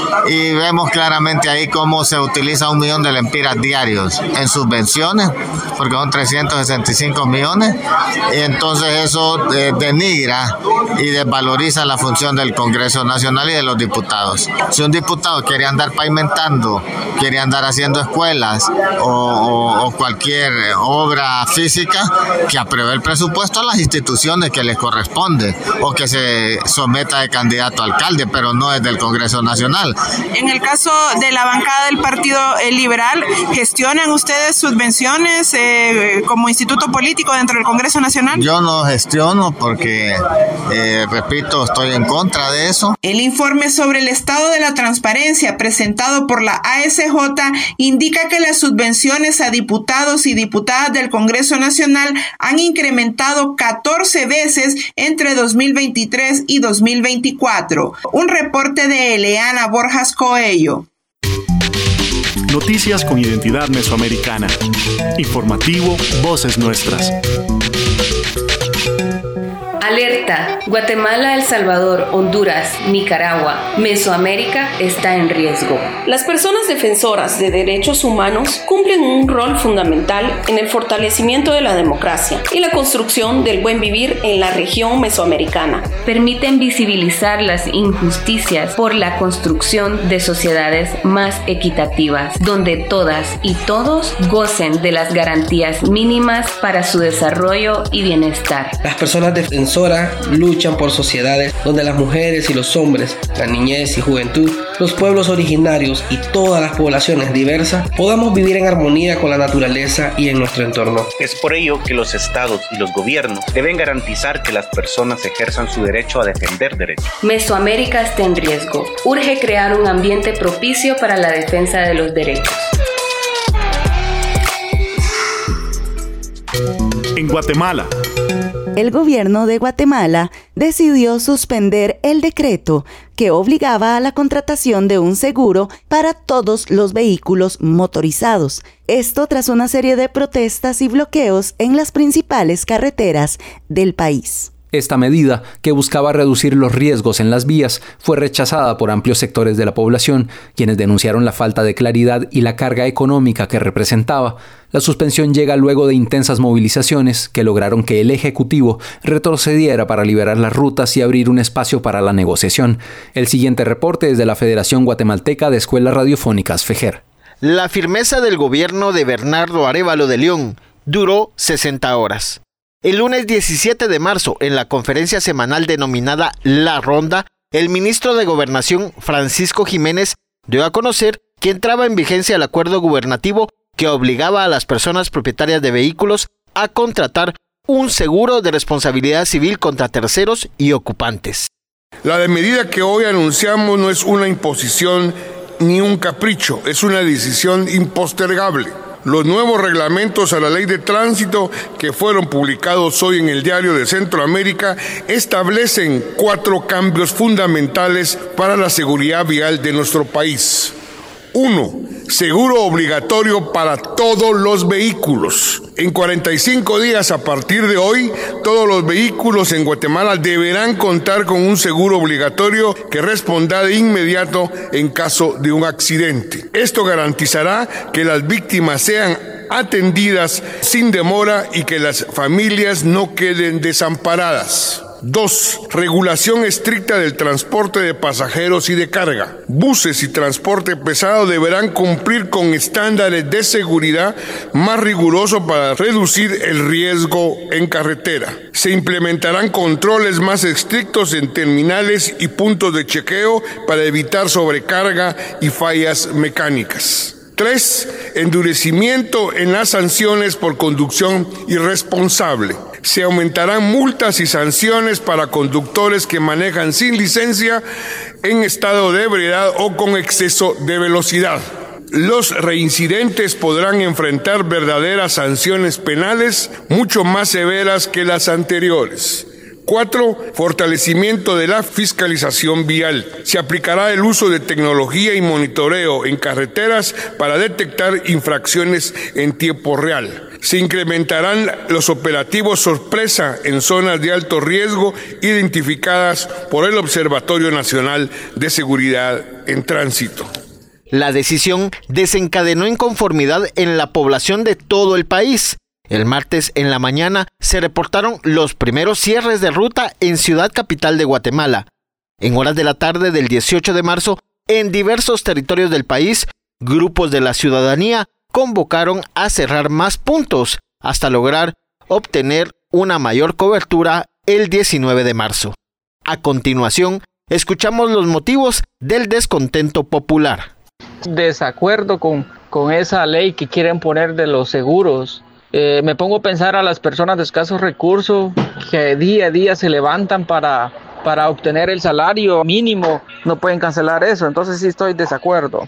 y vemos claramente ahí cómo se utiliza un millón de lempiras diarios en subvenciones, porque son trescientos sesenta y cinco millones, y entonces eso eh, denigra y desvaloriza la función del Congreso Nacional y de los diputados. Si un diputado quiere andar pavimentando, quiere andar haciendo escuelas o, o, o cualquier obra física, que apruebe el presupuesto a las instituciones que les corresponde o que se someta de candidato a alcalde, pero no es del Congreso Nacional. En el caso de la bancada del Partido Liberal, ¿gestionan ustedes subvenciones eh, como instituto político dentro del Congreso Nacional? Yo no gestiono porque, eh, repito, estoy en contra de eso. El informe sobre el estado de la transparencia presentado por la A S J indica que las subvenciones a diputados y diputadas del Congreso Nacional han incrementado catorce veces entre dos mil veintitrés y dos mil veinticuatro. Un reporte de Eleana Borjas Coello. Noticias con identidad mesoamericana. Informativo Voces Nuestras. Alerta. Guatemala, El Salvador, Honduras, Nicaragua, Mesoamérica está en riesgo. Las personas defensoras de derechos humanos cumplen un rol fundamental en el fortalecimiento de la democracia y la construcción del buen vivir en la región mesoamericana. Permiten visibilizar las injusticias por la construcción de sociedades más equitativas, donde todas y todos gocen de las garantías mínimas para su desarrollo y bienestar. Las personas defensoras luchan por sociedades donde las mujeres y los hombres, la niñez y juventud, los pueblos originarios y todas las poblaciones diversas podamos vivir en armonía con la naturaleza y en nuestro entorno. Es por ello que los estados y los gobiernos deben garantizar que las personas ejerzan su derecho a defender derechos. Mesoamérica está en riesgo. Urge crear un ambiente propicio para la defensa de los derechos. En Guatemala, el gobierno de Guatemala decidió suspender el decreto que obligaba a la contratación de un seguro para todos los vehículos motorizados. Esto tras una serie de protestas y bloqueos en las principales carreteras del país. Esta medida, que buscaba reducir los riesgos en las vías, fue rechazada por amplios sectores de la población, quienes denunciaron la falta de claridad y la carga económica que representaba. La suspensión llega luego de intensas movilizaciones que lograron que el Ejecutivo retrocediera para liberar las rutas y abrir un espacio para la negociación. El siguiente reporte es de la Federación Guatemalteca de Escuelas Radiofónicas, FEGER. La firmeza del gobierno de Bernardo Arévalo de León duró sesenta horas. El lunes diecisiete de marzo, en la conferencia semanal denominada La Ronda, el ministro de Gobernación, Francisco Jiménez, dio a conocer que entraba en vigencia el acuerdo gubernativo que obligaba a las personas propietarias de vehículos a contratar un seguro de responsabilidad civil contra terceros y ocupantes. La medida que hoy anunciamos no es una imposición ni un capricho, es una decisión impostergable. Los nuevos reglamentos a la ley de tránsito que fueron publicados hoy en el Diario de Centroamérica establecen cuatro cambios fundamentales para la seguridad vial de nuestro país. Uno, seguro obligatorio para todos los vehículos. En cuarenta y cinco días a partir de hoy, todos los vehículos en Guatemala deberán contar con un seguro obligatorio que responda de inmediato en caso de un accidente. Esto garantizará que las víctimas sean atendidas sin demora y que las familias no queden desamparadas. Dos, regulación estricta del transporte de pasajeros y de carga. Buses y transporte pesado deberán cumplir con estándares de seguridad más rigurosos para reducir el riesgo en carretera. Se implementarán controles más estrictos en terminales y puntos de chequeo para evitar sobrecarga y fallas mecánicas. Tres, endurecimiento en las sanciones por conducción irresponsable. Se aumentarán multas y sanciones para conductores que manejan sin licencia, en estado de ebriedad o con exceso de velocidad. Los reincidentes podrán enfrentar verdaderas sanciones penales mucho más severas que las anteriores. Cuatro, fortalecimiento de la fiscalización vial. Se aplicará el uso de tecnología y monitoreo en carreteras para detectar infracciones en tiempo real. Se incrementarán los operativos sorpresa en zonas de alto riesgo identificadas por el Observatorio Nacional de Seguridad en Tránsito. La decisión desencadenó inconformidad en la población de todo el país. El martes en la mañana se reportaron los primeros cierres de ruta en Ciudad Capital de Guatemala. En horas de la tarde del dieciocho de marzo, en diversos territorios del país, grupos de la ciudadanía convocaron a cerrar más puntos hasta lograr obtener una mayor cobertura el diecinueve de marzo. A continuación, escuchamos los motivos del descontento popular. Desacuerdo con, con esa ley que quieren poner de los seguros. Eh, me pongo a pensar a las personas de escasos recursos que día a día se levantan para, para obtener el salario mínimo, no pueden cancelar eso, entonces sí estoy de desacuerdo.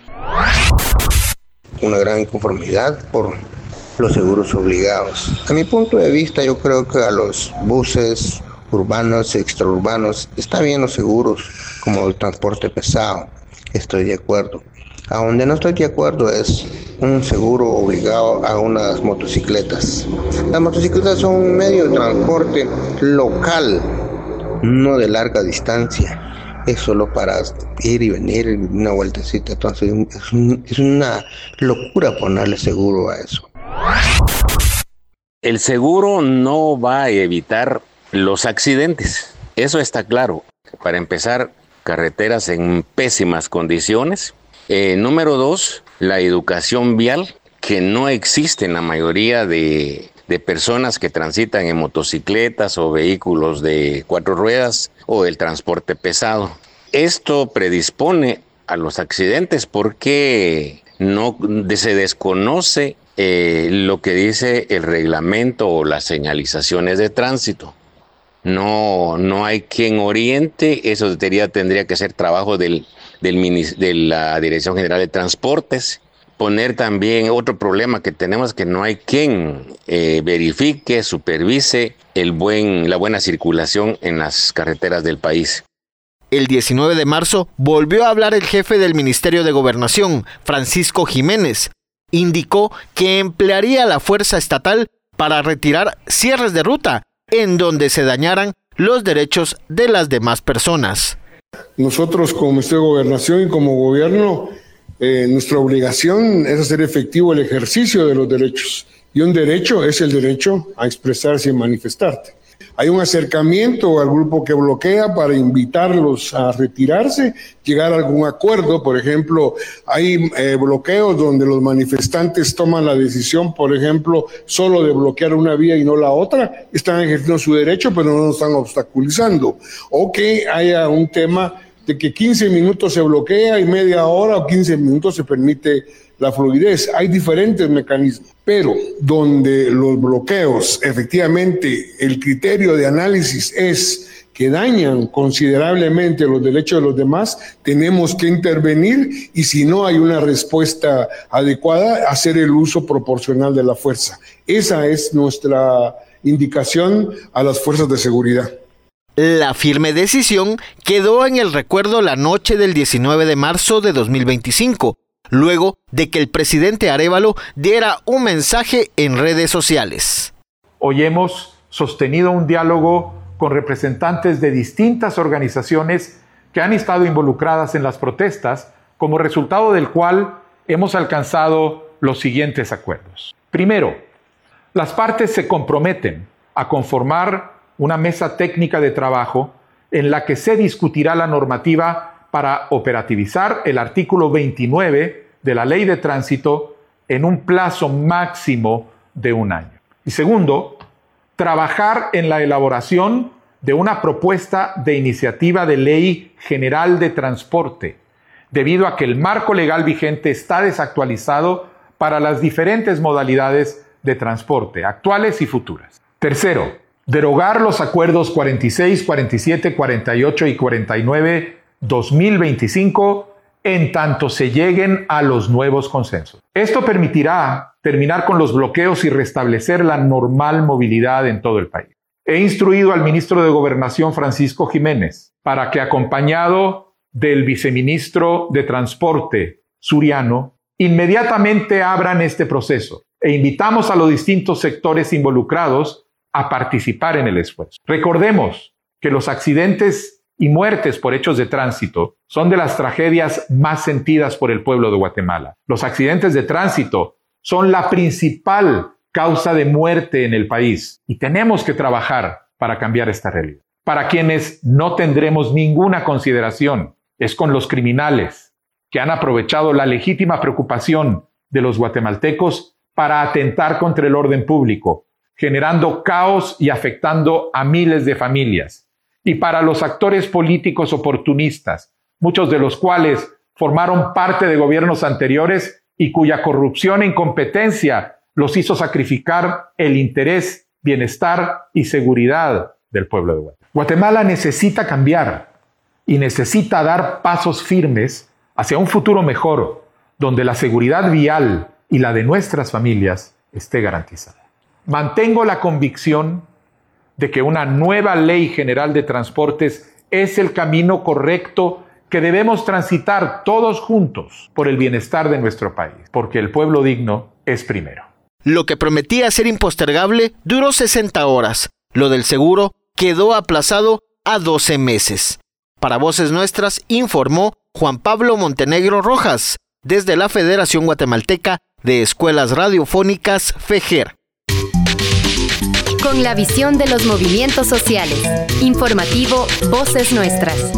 Una gran inconformidad por los seguros obligados. A mi punto de vista, yo creo que a los buses urbanos, extraurbanos, está bien los seguros, como el transporte pesado, estoy de acuerdo. A donde no estoy de acuerdo es un seguro obligado a unas motocicletas. Las motocicletas son un medio de transporte local, no de larga distancia. Es solo para ir y venir, una vueltecita. Entonces es, un, es una locura ponerle seguro a eso. El seguro no va a evitar los accidentes, eso está claro. Para empezar, carreteras en pésimas condiciones. Eh, número dos, la educación vial, que no existe en la mayoría de, de personas que transitan en motocicletas o vehículos de cuatro ruedas o el transporte pesado. Esto predispone a los accidentes porque no se desconoce eh, lo que dice el reglamento o las señalizaciones de tránsito. No, no hay quien oriente, eso tendría, tendría que ser trabajo del Del, de la Dirección General de Transportes. Poner también otro problema que tenemos, que no hay quien eh, verifique, supervise el buen, la buena circulación en las carreteras del país. El diecinueve de marzo volvió a hablar el jefe del Ministerio de Gobernación, Francisco Jiménez. Indicó que emplearía la fuerza estatal para retirar cierres de ruta en donde se dañaran los derechos de las demás personas. Nosotros como Ministerio de Gobernación y como gobierno, eh, nuestra obligación es hacer efectivo el ejercicio de los derechos. Y un derecho es el derecho a expresarse y manifestarte. Hay un acercamiento al grupo que bloquea para invitarlos a retirarse, llegar a algún acuerdo. Por ejemplo, hay eh, bloqueos donde los manifestantes toman la decisión, por ejemplo, solo de bloquear una vía y no la otra. Están ejerciendo su derecho, pero no lo están obstaculizando. O que haya un tema de que quince minutos se bloquea y media hora o quince minutos se permite la fluidez. Hay diferentes mecanismos, pero donde los bloqueos, efectivamente, el criterio de análisis es que que dañan considerablemente los derechos de los demás, tenemos que intervenir y si no hay una respuesta adecuada, hacer el uso proporcional de la fuerza. Esa es nuestra indicación a las fuerzas de seguridad. La firme decisión quedó en el recuerdo la noche del diecinueve de marzo de dos mil veinticinco, luego de que el presidente Arévalo diera un mensaje en redes sociales. Hoy hemos sostenido un diálogo con representantes de distintas organizaciones que han estado involucradas en las protestas, como resultado del cual hemos alcanzado los siguientes acuerdos. Primero, las partes se comprometen a conformar una mesa técnica de trabajo en la que se discutirá la normativa para operativizar el artículo veintinueve de la Ley de Tránsito en un plazo máximo de un año. Y segundo, trabajar en la elaboración de una propuesta de iniciativa de ley general de transporte, debido a que el marco legal vigente está desactualizado para las diferentes modalidades de transporte, actuales y futuras. Tercero, derogar los acuerdos cuarenta y seis, cuarenta y siete, cuarenta y ocho y cuarenta y nueve dos mil veinticinco en tanto se lleguen a los nuevos consensos. Esto permitirá terminar con los bloqueos y restablecer la normal movilidad en todo el país. He instruido al ministro de Gobernación, Francisco Jiménez, para que, acompañado del viceministro de Transporte, Suriano, inmediatamente abran este proceso e invitamos a los distintos sectores involucrados a participar en el esfuerzo. Recordemos que los accidentes y muertes por hechos de tránsito son de las tragedias más sentidas por el pueblo de Guatemala. Los accidentes de tránsito son la principal causa de muerte en el país y tenemos que trabajar para cambiar esta realidad. Para quienes no tendremos ninguna consideración es con los criminales que han aprovechado la legítima preocupación de los guatemaltecos para atentar contra el orden público, generando caos y afectando a miles de familias. Y para los actores políticos oportunistas, muchos de los cuales formaron parte de gobiernos anteriores y cuya corrupción e incompetencia los hizo sacrificar el interés, bienestar y seguridad del pueblo de Guatemala. Guatemala necesita cambiar y necesita dar pasos firmes hacia un futuro mejor, donde la seguridad vial y la de nuestras familias esté garantizada. Mantengo la convicción de que una nueva Ley General de Transportes es el camino correcto que debemos transitar todos juntos por el bienestar de nuestro país, porque el pueblo digno es primero. Lo que prometía ser impostergable duró sesenta horas. Lo del seguro quedó aplazado a doce meses. Para Voces Nuestras informó Juan Pablo Montenegro Rojas, desde la Federación Guatemalteca de Escuelas Radiofónicas, FEGER. Con la visión de los movimientos sociales. Informativo Voces Nuestras.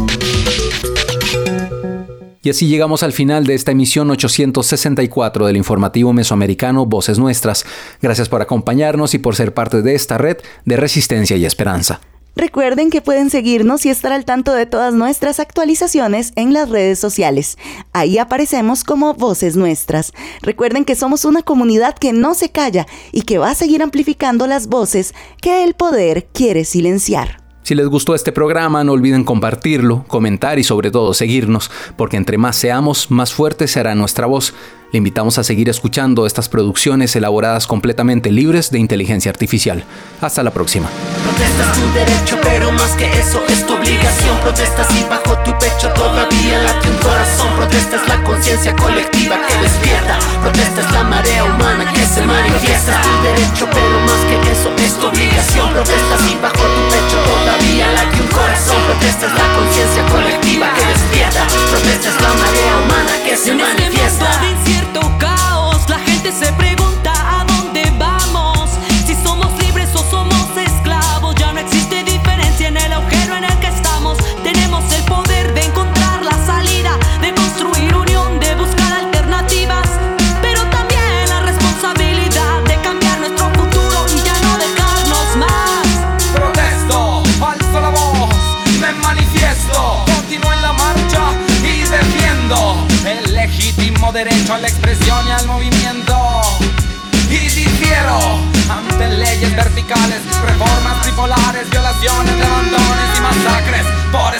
Y así llegamos al final de esta emisión ochocientos sesenta y cuatro del informativo mesoamericano Voces Nuestras. Gracias por acompañarnos y por ser parte de esta red de resistencia y esperanza. Recuerden que pueden seguirnos y estar al tanto de todas nuestras actualizaciones en las redes sociales. Ahí aparecemos como Voces Nuestras. Recuerden que somos una comunidad que no se calla y que va a seguir amplificando las voces que el poder quiere silenciar. Si les gustó este programa, no olviden compartirlo, comentar y sobre todo seguirnos, porque entre más seamos, más fuerte será nuestra voz. Le invitamos a seguir escuchando estas producciones elaboradas completamente libres de inteligencia artificial. Hasta la próxima. Protestas tu derecho, pero más que eso es tu obligación. Protestas y bajo tu pecho todavía late un corazón. Protestas la conciencia colectiva que despierta. Protestas la marea humana que se manifiesta. Tu derecho, pero más que eso es tu obligación. Protestas y bajo tu pecho todavía late un corazón. Protestas la conciencia colectiva que despierta. Protestas la marea humana que se manifiesta. Caos, la gente se pregunta a dónde vamos, si somos libres o somos esclavos. Ya no existe diferencia en el agujero en el que estamos. Tenemos el poder de encontrar la salida, de construir unión, de buscar alternativas, pero también la responsabilidad de cambiar nuestro futuro y ya no dejarnos más. Protesto, alzo la voz, me manifiesto, continúo en la marcha y defiendo el legítimo derecho a la expresión y al movimiento. Y difiero ante leyes verticales, reformas tripolares, violaciones de abandones y masacres.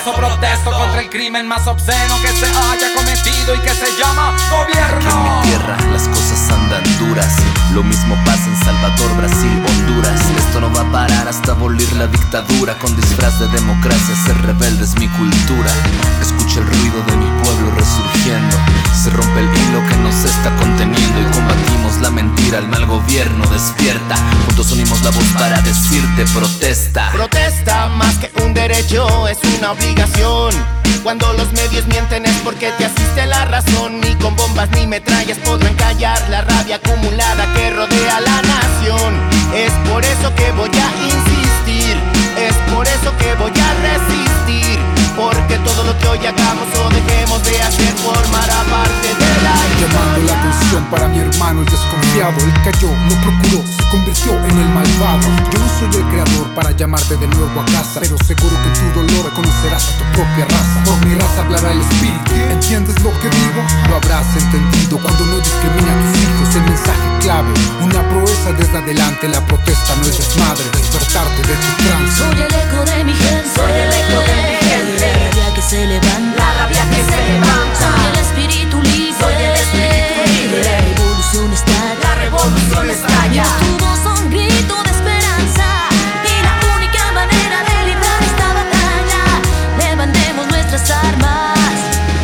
eso protesto contra el crimen más obsceno que se haya cometido y que se llama gobierno. Aquí en mi tierra las cosas andan duras. Lo mismo pasa en Salvador, Brasil, Honduras. Esto no va a parar hasta abolir la dictadura. Con disfraz de democracia ser rebelde es mi cultura. Escucha el ruido de mi pueblo resurgiendo. Se rompe el hilo que nos está conteniendo y combatimos la mentira, el mal gobierno despierta. Juntos unimos la voz para decirte protesta. Protesta más que un derecho, es una obligación. Cuando los medios mienten es porque te asiste la razón. Ni con bombas ni metrallas podrán callar la rabia acumulada que rodea la nación. Es por eso que voy a insistir, es por eso que voy a resistir. Porque todo lo que hoy hagamos o dejemos de hacer formará parte de la historia. Llamando la atención para mi hermano el desconfiado. Él cayó, lo procuró, se convirtió en el malvado. Yo no soy el creador para llamarte de nuevo a casa, pero seguro que en tu dolor conocerás a tu propia raza. Por mi raza hablará el espíritu. ¿Entiendes lo que digo? Lo habrás entendido cuando no discrimina a tus hijos. El mensaje clave, una proeza desde adelante. La protesta no es desmadre, despertarte de tu trance. Soy el eco de mi gente, soy el eco de mi gente. La rabia que se levanta, la rabia que se levanta. Soy el espíritu libre, soy el espíritu libre. La revolución estalla, la revolución estalla. Tu voz un grito de esperanza y la única manera de librar esta batalla. Levantemos nuestras armas,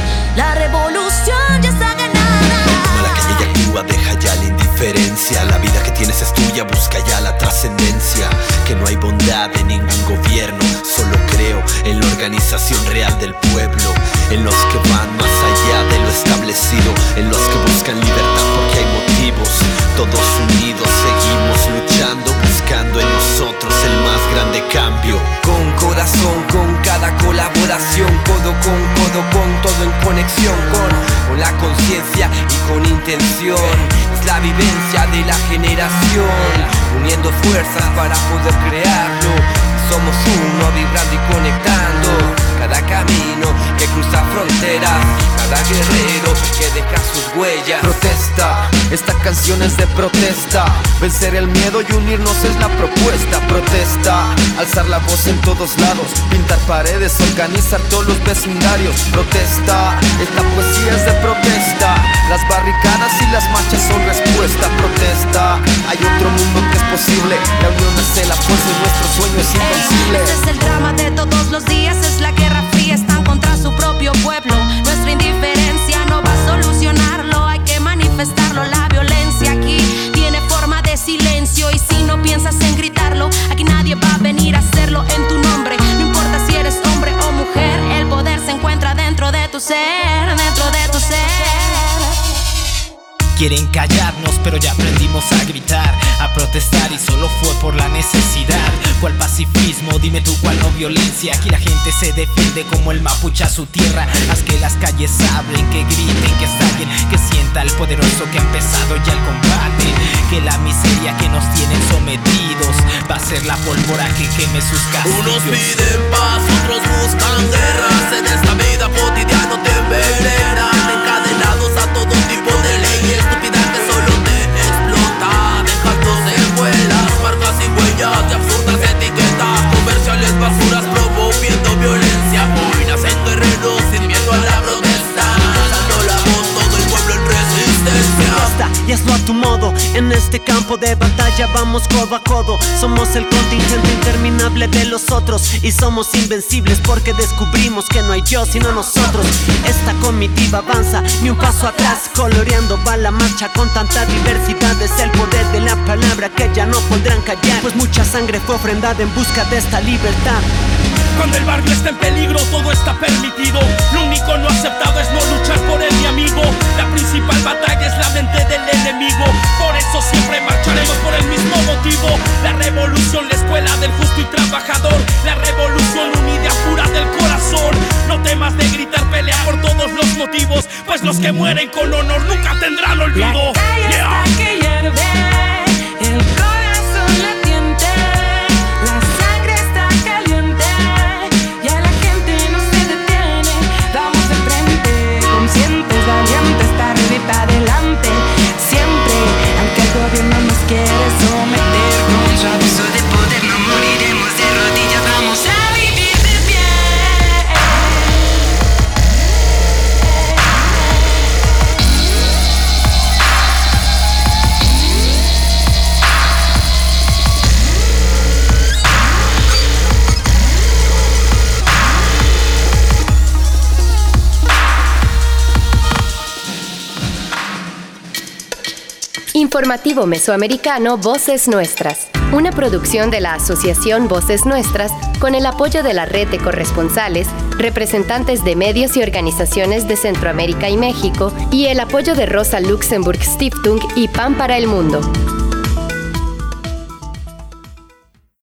la revolución ya está ganada. Toma la calle y actúa, deja ya la indiferencia. La vida que tienes es tuya, busca ya la trascendencia. Que no hay bondad en ningún gobierno, solo creo en la organización real del pueblo. En los que van más allá de lo establecido, en los que buscan libertad porque hay motivos. Todos unidos seguimos luchando, buscando en nosotros el más grande cambio. Con corazón, con cada colaboración, codo con codo, con todo en conexión, con, con la conciencia y con intención. Es la vivencia de la generación, uniendo fuerzas para poder crearlo. Somos uno, vibrando y conectando. Cada camino que cruza fronteras, cada guerrero que deja sus huellas. Protesta, esta canción es de protesta. Vencer el miedo y unirnos es la propuesta. Protesta, alzar la voz en todos lados, pintar paredes, organizar todos los vecindarios. Protesta, esta poesía es de protesta. Las barricadas y las marchas son respuesta. Protesta, hay otro mundo que es posible. La unión es la fuerza y nuestro sueño es invencible. Este es el drama de todos los días, es la guerra fría, están contra su propio pueblo. Nuestra indiferencia no va a solucionarlo, hay que manifestarlo. La violencia aquí tiene forma de silencio y si no piensas en gritarlo, aquí nadie va a venir a hacerlo en tu nombre. No importa si eres hombre o mujer, el poder se encuentra dentro de tu ser, dentro de tu ser. Quieren callarnos, pero ya aprendimos a gritar, a protestar y solo fue por la necesidad. ¿Cuál pacifismo? Dime tú cuál no violencia. Aquí la gente se defiende como el mapuche a su tierra. Haz que las calles hablen, que griten, que estallen, que sienta el poderoso que ha empezado ya el combate. Que la miseria que nos tienen sometidos va a ser la pólvora que queme sus castillos. Unos piden paz, otros buscan guerras. En esta vida cotidiana te envenenan, encadenados a todo tipo de leyes estúpidas que solo te explota, dejando secuelas, marcas y huellas de absurdas etiquetas comerciales, basuras promoviendo violencia. Hoy nacen guerreros sin miedo a la protesta, alzando la voz todo el pueblo en resistencia. Protesta y hazlo a tu modo, en este campo de batalla vamos codo a codo. Somos el contingente interminable de los otros y somos invencibles porque descubrimos que no hay yo sino nosotros. Esta comitiva avanza, ni un paso atrás, coloreando va la marcha con tanta diversidad. Es el poder de la palabra que ya no podrán callar, pues mucha sangre fue ofrendada en busca de esta libertad. Cuando el barrio está en peligro, todo está permitido. Lo único no aceptado es no luchar por el mi amigo. La principal batalla es la mente del enemigo. Por eso siempre marcharemos por el mismo motivo. La revolución, la escuela del justo y trabajador. La revolución unida pura del corazón. No temas de gritar, pelea por todos los motivos, pues los que mueren con honor nunca tendrán olvido. La calle yeah. está que hierve, el corazón latiente, la sangre está caliente y a la gente no se detiene. Vamos de frente, conscientes, valientes, para arriba y para adelante. Siempre, aunque el gobierno nos quiere someter, con su abuso de poder no moriremos de rodillas, vamos a vivir de pie. Informativo Mesoamericano Voces Nuestras, una producción de la Asociación Voces Nuestras con el apoyo de la red de corresponsales, representantes de medios y organizaciones de Centroamérica y México y el apoyo de Rosa Luxemburg Stiftung y Pan para el Mundo.